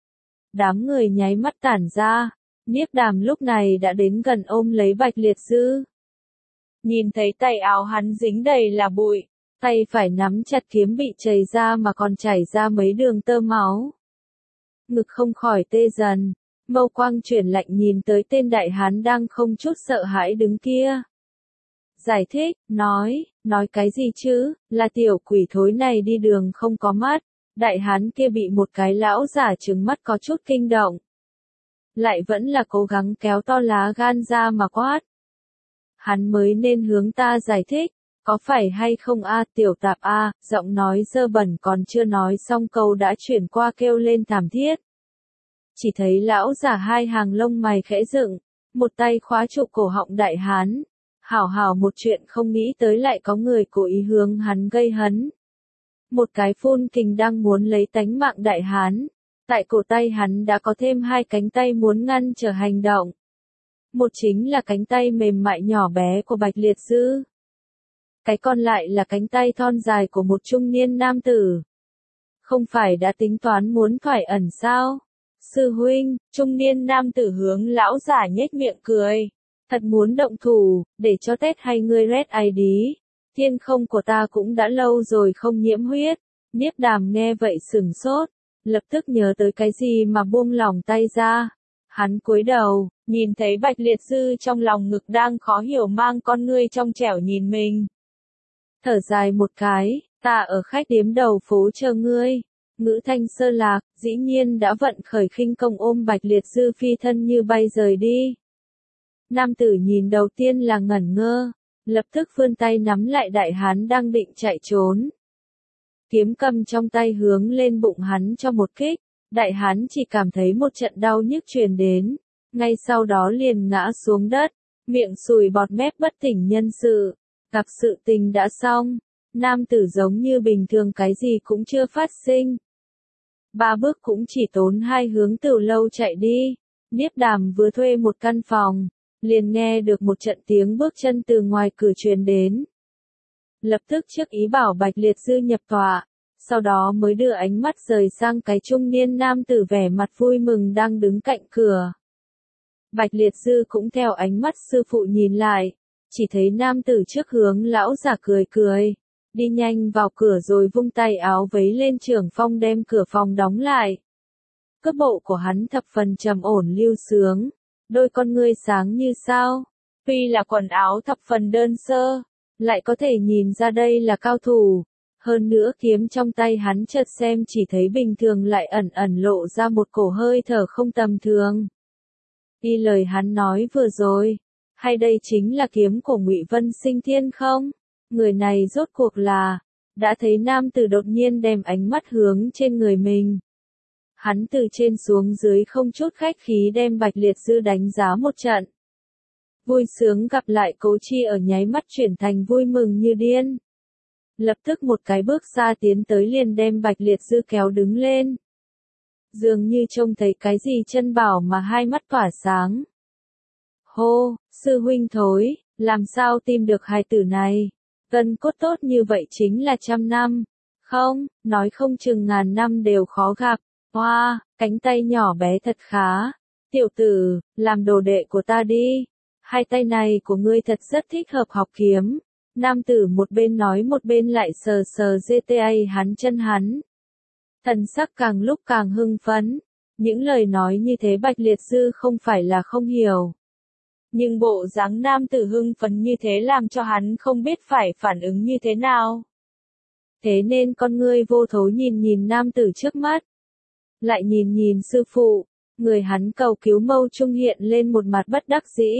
Đám người nháy mắt tản ra, Niếp Đàm lúc này đã đến gần ôm lấy Bạch Liệt Dư. Nhìn thấy tay áo hắn dính đầy là bụi, tay phải nắm chặt kiếm bị chảy ra mà còn chảy ra mấy đường tơ máu. Ngực không khỏi tê dần, mâu quang chuyển lạnh nhìn tới tên đại hán đang không chút sợ hãi đứng kia. Giải thích, nói cái gì chứ, là tiểu quỷ thối này đi đường không có mắt. Đại hán kia bị một cái lão giả trừng mắt có chút kinh động. Lại vẫn là cố gắng kéo to lá gan ra mà quát. Hắn mới nên hướng ta giải thích, có phải hay không a tiểu tạp a, giọng nói dơ bẩn còn chưa nói xong câu đã chuyển qua kêu lên thảm thiết. Chỉ thấy lão giả 2 hàng lông mày khẽ dựng, một tay khóa trụ cổ họng đại hán. Hảo một chuyện không nghĩ tới lại có người cố ý hướng hắn gây hấn. Một cái phun kình đang muốn lấy tánh mạng đại hán. Tại cổ tay hắn đã có thêm 2 cánh tay muốn ngăn trở hành động. Một chính là cánh tay mềm mại nhỏ bé của Bạch Liệt Dư. Cái còn lại là cánh tay thon dài của một trung niên nam tử. Không phải đã tính toán muốn thoải ẩn sao? Sư huynh, trung niên nam tử hướng lão giả nhếch miệng cười. Thật muốn động thủ, để cho Tết hay ngươi Red ID. Thiên không của ta cũng đã lâu rồi không nhiễm huyết. Niếp Đàm nghe vậy sửng sốt, lập tức nhớ tới cái gì mà buông lỏng tay ra. Hắn cúi đầu, nhìn thấy Bạch Liệt Dư trong lòng ngực đang khó hiểu mang con ngươi trong trẻo nhìn mình. Thở dài một cái, ta ở khách điếm đầu phố chờ ngươi. Ngữ thanh sơ lạc, dĩ nhiên đã vận khởi khinh công ôm Bạch Liệt Dư phi thân như bay rời đi. Nam tử nhìn đầu tiên là ngẩn ngơ, lập tức vươn tay nắm lại đại hán đang định chạy trốn. Kiếm cầm trong tay hướng lên bụng hắn cho một kích, đại hán chỉ cảm thấy một trận đau nhức truyền đến, ngay sau đó liền ngã xuống đất, miệng sùi bọt mép bất tỉnh nhân sự. Gặp sự tình đã xong, nam tử giống như bình thường cái gì cũng chưa phát sinh. 3 bước cũng chỉ tốn 2 hướng từ lâu chạy đi. Niếp Đàm vừa thuê một căn phòng, liền nghe được một trận tiếng bước chân từ ngoài cửa truyền đến. Lập tức trước ý bảo Bạch Liệt Dư nhập tọa, sau đó mới đưa ánh mắt rời sang cái trung niên nam tử vẻ mặt vui mừng đang đứng cạnh cửa. Bạch Liệt Dư cũng theo ánh mắt sư phụ nhìn lại, chỉ thấy nam tử trước hướng lão giả cười cười, đi nhanh vào cửa rồi vung tay áo vấy lên trưởng phong đem cửa phòng đóng lại. Cước bộ của hắn thập phần trầm ổn lưu sướng, đôi con ngươi sáng như sao, tuy là quần áo thập phần đơn sơ, lại có thể nhìn ra đây là cao thủ. Hơn nữa kiếm trong tay hắn chợt xem chỉ thấy bình thường lại ẩn ẩn lộ ra một cổ hơi thở không tầm thường. Y lời hắn nói vừa rồi, hay đây chính là kiếm của Ngụy Vân Sinh Thiên không? Người này rốt cuộc là, đã thấy nam tử đột nhiên đem ánh mắt hướng trên người mình. Hắn từ trên xuống dưới không chút khách khí đem Bạch Liệt Dư đánh giá một trận. Vui sướng gặp lại Cố Chi ở nháy mắt chuyển thành vui mừng như điên. Lập tức một cái bước xa tiến tới liền đem Bạch Liệt Dư kéo đứng lên. Dường như trông thấy cái gì chân bảo mà hai mắt tỏa sáng. Hô, sư huynh thối, Làm sao tìm được hài tử này? Gân cốt tốt như vậy chính là 100 năm. Không, nói không chừng ngàn năm đều khó gặp. Hoa, cánh tay nhỏ bé thật khá. Tiểu tử, làm đồ đệ của ta đi. Hai tay này của ngươi thật rất thích hợp học kiếm. Nam tử một bên nói một bên lại sờ sờ GTA hắn chân hắn. Thần sắc càng lúc càng hưng phấn. Những lời nói như thế Bạch Liệt Dư không phải là không hiểu. Nhưng bộ dáng nam tử hưng phấn như thế làm cho hắn không biết phải phản ứng như thế nào. Thế nên con ngươi vô thố nhìn nhìn nam tử trước mắt. Lại nhìn nhìn sư phụ, người hắn cầu cứu Mâu Trung hiện lên một mặt bất đắc dĩ.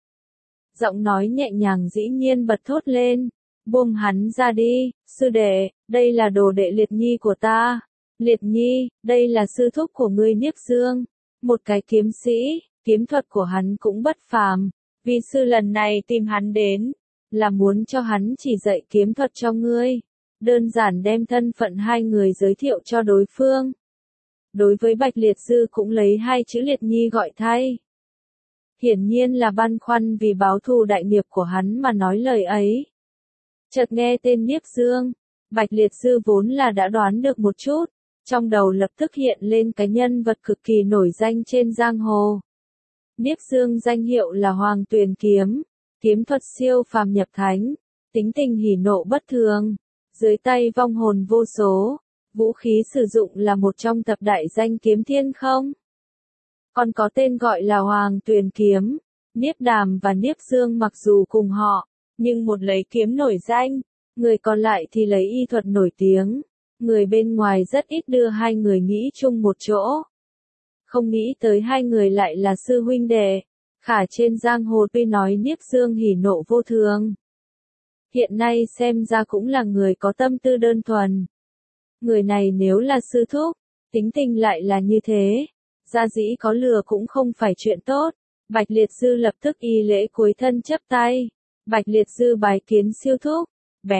Giọng nói nhẹ nhàng dĩ nhiên bật thốt lên, buông hắn ra đi, sư đệ, đây là đồ đệ Liệt Nhi của ta. Liệt Nhi, đây là sư thúc của ngươi Niếp Dương, một cái kiếm sĩ, kiếm thuật của hắn cũng bất phàm. Vi sư lần này tìm hắn đến, là muốn cho hắn chỉ dạy kiếm thuật cho ngươi. Đơn giản đem thân phận hai người giới thiệu cho đối phương. Đối với Bạch Liệt Dư cũng lấy hai chữ Liệt Nhi gọi thay. Hiển nhiên là băn khoăn vì báo thù đại nghiệp của hắn mà nói lời ấy. Chợt nghe tên Niếp Dương, Bạch Liệt Dư vốn là đã đoán được một chút, trong đầu lập tức hiện lên cái nhân vật cực kỳ nổi danh trên giang hồ. Niếp Dương danh hiệu là Hoàng Tuyền Kiếm, kiếm thuật siêu phàm nhập thánh, tính tình hỉ nộ bất thường, dưới tay vong hồn vô số, vũ khí sử dụng là một trong thập đại danh kiếm thiên không. Còn có tên gọi là Hoàng Tuyền Kiếm, Niếp Đàm và Niếp Dương mặc dù cùng họ, nhưng một lấy kiếm nổi danh, người còn lại thì lấy y thuật nổi tiếng. Người bên ngoài rất ít đưa hai người nghĩ chung một chỗ. Không nghĩ tới hai người lại là sư huynh đệ. Khả trên giang hồ tuy nói Niếp Dương hỉ nộ vô thường. Hiện nay xem ra cũng là người có tâm tư đơn thuần. Người này nếu là sư thúc, tính tình lại là như thế. Gia dĩ có lừa cũng không phải chuyện tốt. Bạch Liệt Dư lập tức y lễ cúi thân chấp tay. Bạch Liệt Dư bái kiến siêu thúc.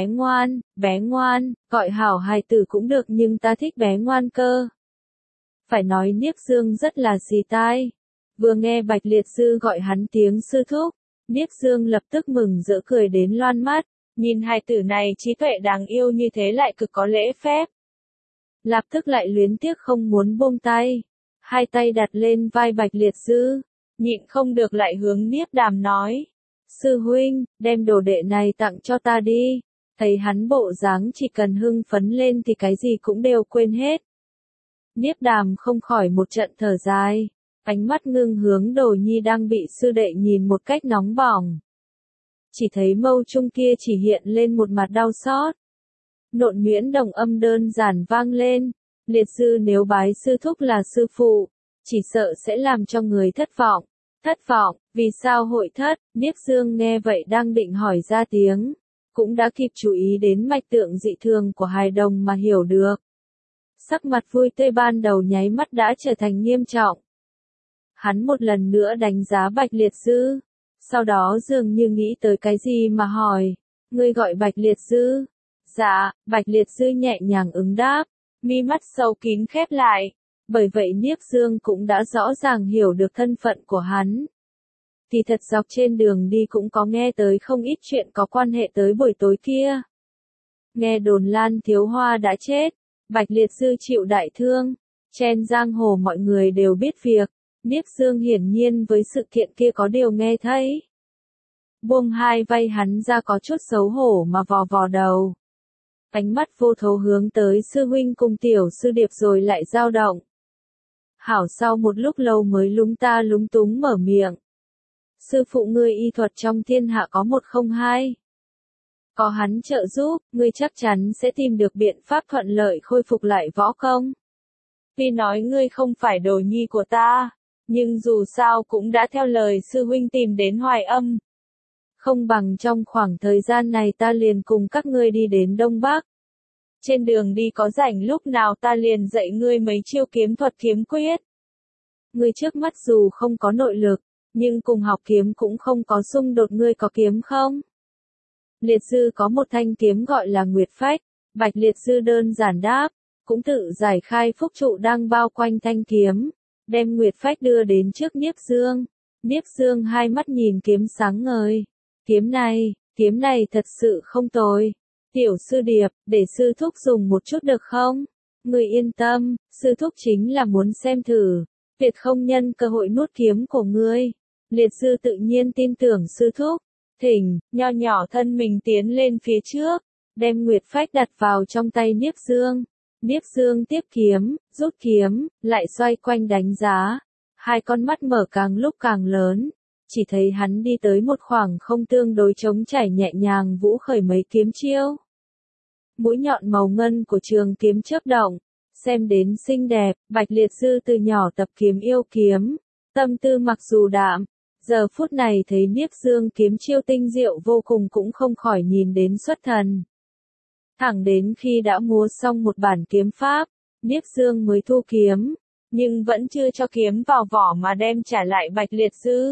Bé ngoan, gọi hảo hài tử cũng được nhưng ta thích bé ngoan cơ. Phải nói Niếp Dương rất là dì tai. Vừa nghe Bạch Liệt Dư gọi hắn tiếng sư thúc, Niếp Dương lập tức mừng rỡ cười đến loan mắt, nhìn hài tử này trí tuệ đáng yêu như thế lại cực có lễ phép. Lập tức lại luyến tiếc không muốn buông tay, hai tay đặt lên vai Bạch Liệt Dư, nhịn không được lại hướng Niếp Đàm nói. Sư huynh, đem đồ đệ này tặng cho ta đi. Thấy hắn bộ dáng chỉ cần hưng phấn lên thì cái gì cũng đều quên hết. Niếp Đàm không khỏi một trận thở dài, ánh mắt ngưng hướng Đồ Nhi đang bị sư đệ nhìn một cách nóng bỏng. Chỉ thấy Mâu Trung kia chỉ hiện lên một mặt đau xót. Nộn Nguyễn đồng âm đơn giản vang lên, Liệt Dư nếu bái sư thúc là sư phụ, chỉ sợ sẽ làm cho người thất vọng. Thất vọng, vì sao hội thất? Niếp Dương nghe vậy đang định hỏi ra tiếng, cũng đã kịp chú ý đến mạch tượng dị thường của hài đồng mà hiểu được. Sắc mặt vui tươi ban đầu nháy mắt đã trở thành nghiêm trọng. Hắn một lần nữa đánh giá Bạch Liệt Dư, sau đó dường như nghĩ tới cái gì mà hỏi, ngươi gọi Bạch Liệt Dư? Dạ, Bạch Liệt Dư nhẹ nhàng ứng đáp, mi mắt sâu kín khép lại. Bởi vậy Niếp Dương cũng đã rõ ràng hiểu được thân phận của hắn. Thì thật dọc trên đường đi cũng có nghe tới không ít chuyện có quan hệ tới buổi tối kia. Nghe đồn Lan Thiếu Hoa đã chết, Bạch Liệt Dư chịu đại thương, trên giang hồ mọi người đều biết việc, Niếp Dương hiển nhiên với sự kiện kia có điều nghe thấy. Buông hai vai hắn ra có chút xấu hổ mà vò vò đầu. Ánh mắt vô thố hướng tới sư huynh cùng tiểu sư điệp rồi lại dao động. Hảo sau một lúc lâu mới lúng ta lúng túng mở miệng. Sư phụ ngươi y thuật trong thiên hạ có một không hai. Có hắn trợ giúp, ngươi chắc chắn sẽ tìm được biện pháp thuận lợi khôi phục lại võ công. Tuy nói ngươi không phải đồ nhi của ta, nhưng dù sao cũng đã theo lời sư huynh tìm đến Hoài Âm. Không bằng trong khoảng thời gian này ta liền cùng các ngươi đi đến Đông Bắc. Trên đường đi có rảnh lúc nào ta liền dạy ngươi mấy chiêu kiếm thuật kiếm quyết. Ngươi trước mắt dù không có nội lực, nhưng cùng học kiếm cũng không có xung đột, ngươi có kiếm không? Liệt Dư có một thanh kiếm gọi là Nguyệt Phách, Bạch Liệt Dư đơn giản đáp, cũng tự giải khai phúc trụ đang bao quanh thanh kiếm, đem Nguyệt Phách đưa đến trước Niếp Dương. Niếp Dương hai mắt nhìn kiếm sáng ngời, kiếm này thật sự không tồi. Tiểu sư điệp, để sư thúc dùng một chút được không? Ngươi yên tâm, sư thúc chính là muốn xem thử, tuyệt không nhân cơ hội nuốt kiếm của ngươi. Liệt sư tự nhiên tin tưởng sư thúc, thỉnh, nho nhỏ thân mình tiến lên phía trước, đem nguyệt phách đặt vào trong tay Niếp Dương. Niếp Dương tiếp kiếm, rút kiếm, lại xoay quanh đánh giá. Hai con mắt mở càng lúc càng lớn, chỉ thấy hắn đi tới một khoảng không tương đối trống trải nhẹ nhàng vũ khởi mấy kiếm chiêu. Mũi nhọn màu ngân của trường kiếm chớp động, xem đến xinh đẹp. Bạch Liệt Sư từ nhỏ tập kiếm yêu kiếm, tâm tư mặc dù đạm, giờ phút này thấy Niếp Dương kiếm chiêu tinh diệu vô cùng cũng không khỏi nhìn đến xuất thần. Thẳng đến khi đã múa xong một bản kiếm pháp, Niếp Dương mới thu kiếm, nhưng vẫn chưa cho kiếm vào vỏ mà đem trả lại Bạch Liệt Sư.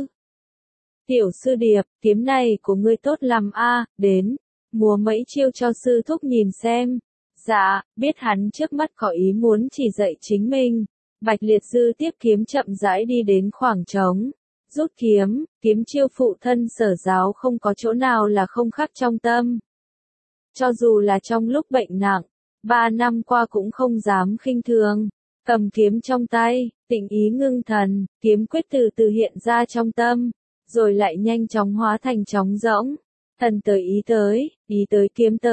Tiểu sư điệp, kiếm này của ngươi tốt lắm a, đến, múa mấy chiêu cho sư thúc nhìn xem. Dạ, biết hắn trước mắt có ý muốn chỉ dạy chính mình. Bạch Liệt Sư tiếp kiếm chậm rãi đi đến khoảng trống, rút kiếm, kiếm chiêu phụ thân Sở giáo không có chỗ nào là không khắc trong tâm. Cho dù là trong lúc bệnh nặng, 3 năm qua cũng không dám khinh thường. Cầm kiếm trong tay, tịnh ý ngưng thần, kiếm quyết từ từ hiện ra trong tâm, rồi lại nhanh chóng hóa thành trống rỗng. Thần tới, ý tới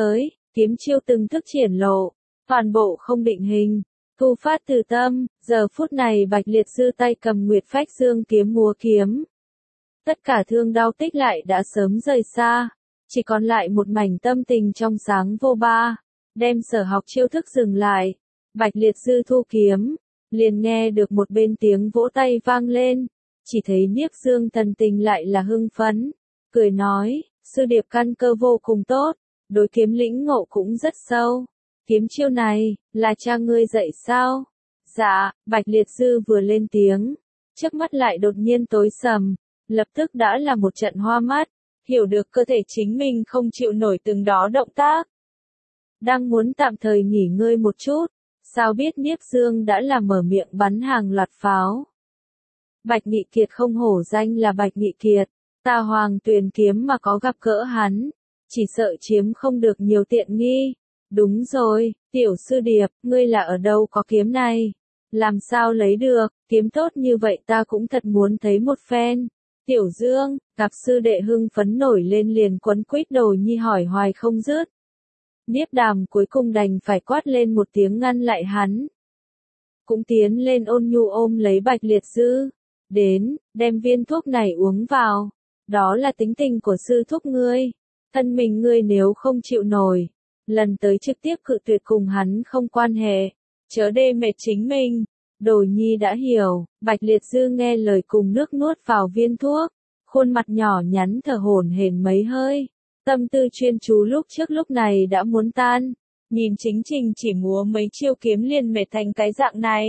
kiếm chiêu từng thức triển lộ, toàn bộ không định hình, thu phát từ tâm. Giờ phút này Bạch Liệt Sư tay cầm nguyệt phách dương kiếm múa kiếm. Tất cả thương đau tích lại đã sớm rời xa, chỉ còn lại một mảnh tâm tình trong sáng vô ba, đem sở học chiêu thức dừng lại. Bạch Liệt Sư thu kiếm, liền nghe được một bên tiếng vỗ tay vang lên, chỉ thấy Niếp Dương thần tình lại là hưng phấn, cười nói, sư điệp căn cơ vô cùng tốt, đối kiếm lĩnh ngộ cũng rất sâu. Kiếm chiêu này, là cha ngươi dạy sao? Dạ, Bạch Liệt Sư vừa lên tiếng, trước mắt lại đột nhiên tối sầm, lập tức đã là một trận hoa mắt, hiểu được cơ thể chính mình không chịu nổi từng đó động tác. Đang muốn tạm thời nghỉ ngơi một chút, sao biết Niếp Dương đã là mở miệng bắn hàng loạt pháo. Bạch Nghị Kiệt không hổ danh là Bạch Nghị Kiệt, ta Hoàng Tuyền kiếm mà có gặp gỡ hắn, chỉ sợ chiếm không được nhiều tiện nghi. Đúng rồi, tiểu sư điệp, ngươi là ở đâu có kiếm này? Làm sao lấy được, kiếm tốt như vậy ta cũng thật muốn thấy một phen. Tiểu Dương, gặp sư đệ hưng phấn nổi lên liền quấn quýt Đồ Nhi hỏi hoài không dứt. Niếp Đàm cuối cùng đành phải quát lên một tiếng ngăn lại hắn. Cũng tiến lên ôn nhu ôm lấy Bạch Liệt Sư. Đến, đem viên thuốc này uống vào. Đó là tính tình của sư thúc ngươi. Thân mình ngươi nếu không chịu nổi, lần tới trực tiếp cự tuyệt cùng hắn không quan hệ. Chớ đê mệt chính mình. Đồ Nhi đã hiểu. Bạch Liệt Sư nghe lời cùng nước nuốt vào viên thuốc. Khuôn mặt nhỏ nhắn thở hổn hển mấy hơi. Tâm tư chuyên chú lúc trước lúc này đã muốn tan. Nhìn chính trình chỉ múa mấy chiêu kiếm liền mệt thành cái dạng này.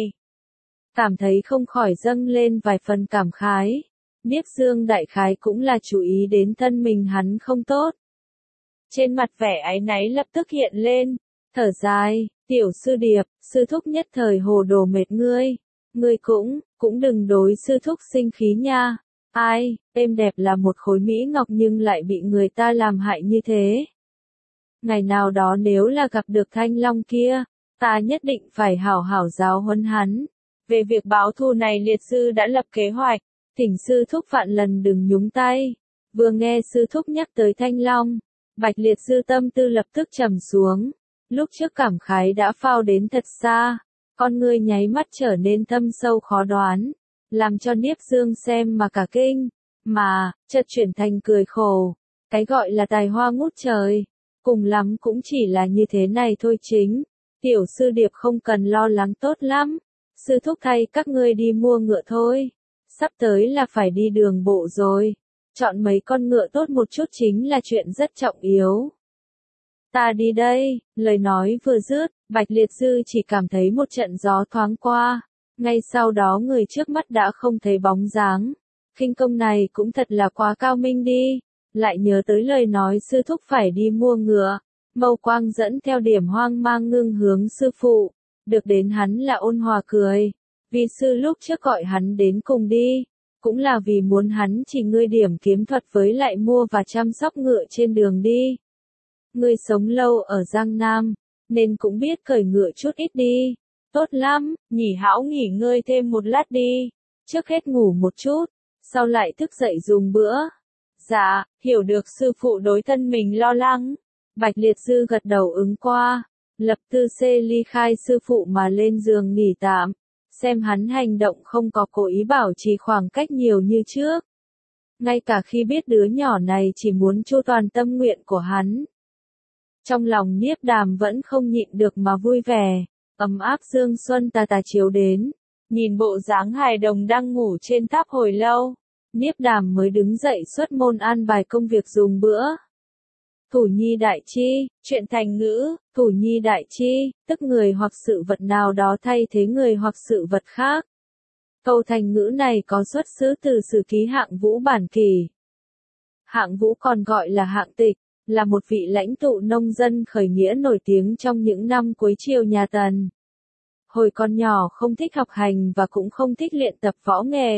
Cảm thấy không khỏi dâng lên vài phần cảm khái. Niếp Dương đại khái cũng là chú ý đến thân mình hắn không tốt. Trên mặt vẻ áy náy lập tức hiện lên. Thở dài, tiểu sư điệp, sư thúc nhất thời hồ đồ mệt ngươi. Ngươi cũng đừng đối sư thúc sinh khí nha. Ai, êm đẹp là một khối mỹ ngọc nhưng lại bị người ta làm hại như thế. Ngày nào đó nếu là gặp được Thanh Long kia, ta nhất định phải hảo hảo giáo huấn hắn. Về việc báo thù này Liệt Sư đã lập kế hoạch, thỉnh sư thúc vạn lần đừng nhúng tay. Vừa nghe sư thúc nhắc tới Thanh Long, Bạch Liệt Sư tâm tư lập tức trầm xuống. Lúc trước cảm khái đã phao đến thật xa, con ngươi nháy mắt trở nên thâm sâu khó đoán, làm cho Niếp Dương xem mà cả kinh, mà, chợt chuyển thành cười khổ. Cái gọi là tài hoa ngút trời, cùng lắm cũng chỉ là như thế này thôi chính. Tiểu sư điệp không cần lo lắng tốt lắm, sư thúc thay các ngươi đi mua ngựa thôi. Sắp tới là phải đi đường bộ rồi, chọn mấy con ngựa tốt một chút chính là chuyện rất trọng yếu. Ta đi đây, lời nói vừa dứt, Bạch Liệt Sư chỉ cảm thấy một trận gió thoáng qua, ngay sau đó người trước mắt đã không thấy bóng dáng. Khinh công này cũng thật là quá cao minh đi, lại nhớ tới lời nói sư thúc phải đi mua ngựa, mâu quang dẫn theo điểm hoang mang ngưng hướng sư phụ, được đến hắn là ôn hòa cười, vì sư lúc trước gọi hắn đến cùng đi, cũng là vì muốn hắn chỉ ngươi điểm kiếm thuật với lại mua và chăm sóc ngựa trên đường đi. Ngươi sống lâu ở Giang Nam, nên cũng biết cởi ngựa chút ít đi. Tốt lắm, Nhỉ Hão nghỉ ngơi thêm một lát đi. Trước hết ngủ một chút, sau lại thức dậy dùng bữa. Dạ, hiểu được sư phụ đối thân mình lo lắng. Bạch Liệt Dư gật đầu ứng qua, lập tư xê ly khai sư phụ mà lên giường nghỉ tạm, xem hắn hành động không có cố ý bảo trì khoảng cách nhiều như trước. Ngay cả khi biết đứa nhỏ này chỉ muốn chu toàn tâm nguyện của hắn. Trong lòng Niếp Đàm vẫn không nhịn được mà vui vẻ, ấm áp dương xuân tà tà chiếu đến, nhìn bộ dáng hài đồng đang ngủ trên tháp hồi lâu, Niếp Đàm mới đứng dậy xuất môn an bài công việc dùng bữa. Thủ nhi đại chi, chuyện thành ngữ, thủ nhi đại chi, tức người hoặc sự vật nào đó thay thế người hoặc sự vật khác. Câu thành ngữ này có xuất xứ từ sử ký Hạng Vũ bản kỷ. Hạng Vũ còn gọi là Hạng Tịch, là một vị lãnh tụ nông dân khởi nghĩa nổi tiếng trong những năm cuối triều nhà Tần. Hồi còn nhỏ không thích học hành và cũng không thích luyện tập võ nghệ,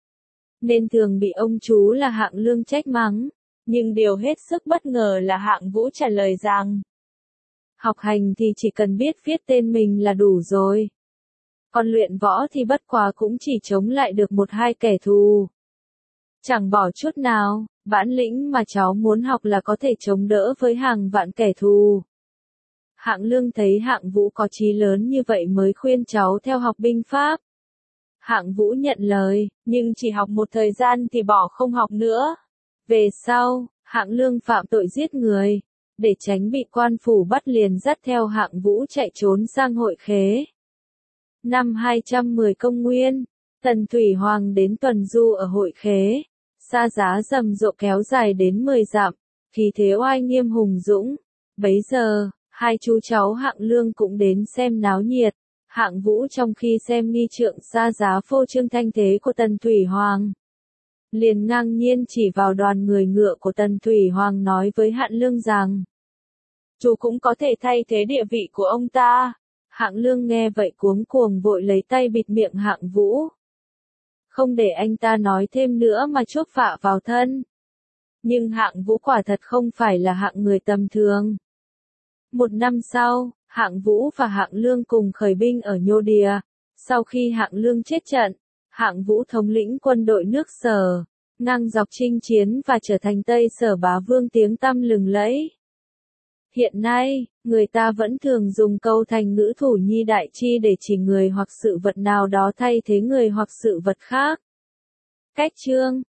nên thường bị ông chú là Hạng Lương trách mắng. Nhưng điều hết sức bất ngờ là Hạng Vũ trả lời rằng, học hành thì chỉ cần biết viết tên mình là đủ rồi. Còn luyện võ thì bất quá cũng chỉ chống lại được một hai kẻ thù. Chẳng bỏ chút nào, bản lĩnh mà cháu muốn học là có thể chống đỡ với hàng vạn kẻ thù. Hạng Lương thấy Hạng Vũ có chí lớn như vậy mới khuyên cháu theo học binh pháp. Hạng Vũ nhận lời, nhưng chỉ học một thời gian thì bỏ không học nữa. Về sau, Hạng Lương phạm tội giết người, để tránh bị quan phủ bắt liền dắt theo Hạng Vũ chạy trốn sang Hội Khế. Năm 210 công nguyên, Tần Thủy Hoàng đến tuần du ở Hội Khế, xa giá rầm rộ kéo dài đến 10 dặm, khí thế oai nghiêm hùng dũng. Bấy giờ, hai chú cháu Hạng Lương cũng đến xem náo nhiệt. Hạng Vũ trong khi xem nghi trượng xa giá phô trương thanh thế của Tần Thủy Hoàng, liền ngang nhiên chỉ vào đoàn người ngựa của Tần Thủy Hoàng nói với Hạng Lương rằng, chú cũng có thể thay thế địa vị của ông ta. Hạng Lương nghe vậy cuống cuồng vội lấy tay bịt miệng Hạng Vũ, không để anh ta nói thêm nữa mà chuốc phạ vào thân. Nhưng Hạng Vũ quả thật không phải là hạng người tầm thường. Một năm sau, Hạng Vũ và Hạng Lương cùng khởi binh ở Nhô Đìa. Sau khi Hạng Lương chết trận, Hạng Vũ thống lĩnh quân đội nước Sở, ngang dọc chinh chiến và trở thành Tây Sở bá vương tiếng tăm lừng lẫy. Hiện nay, người ta vẫn thường dùng câu thành ngữ thủ nhi đại chi để chỉ người hoặc sự vật nào đó thay thế người hoặc sự vật khác. Cách chương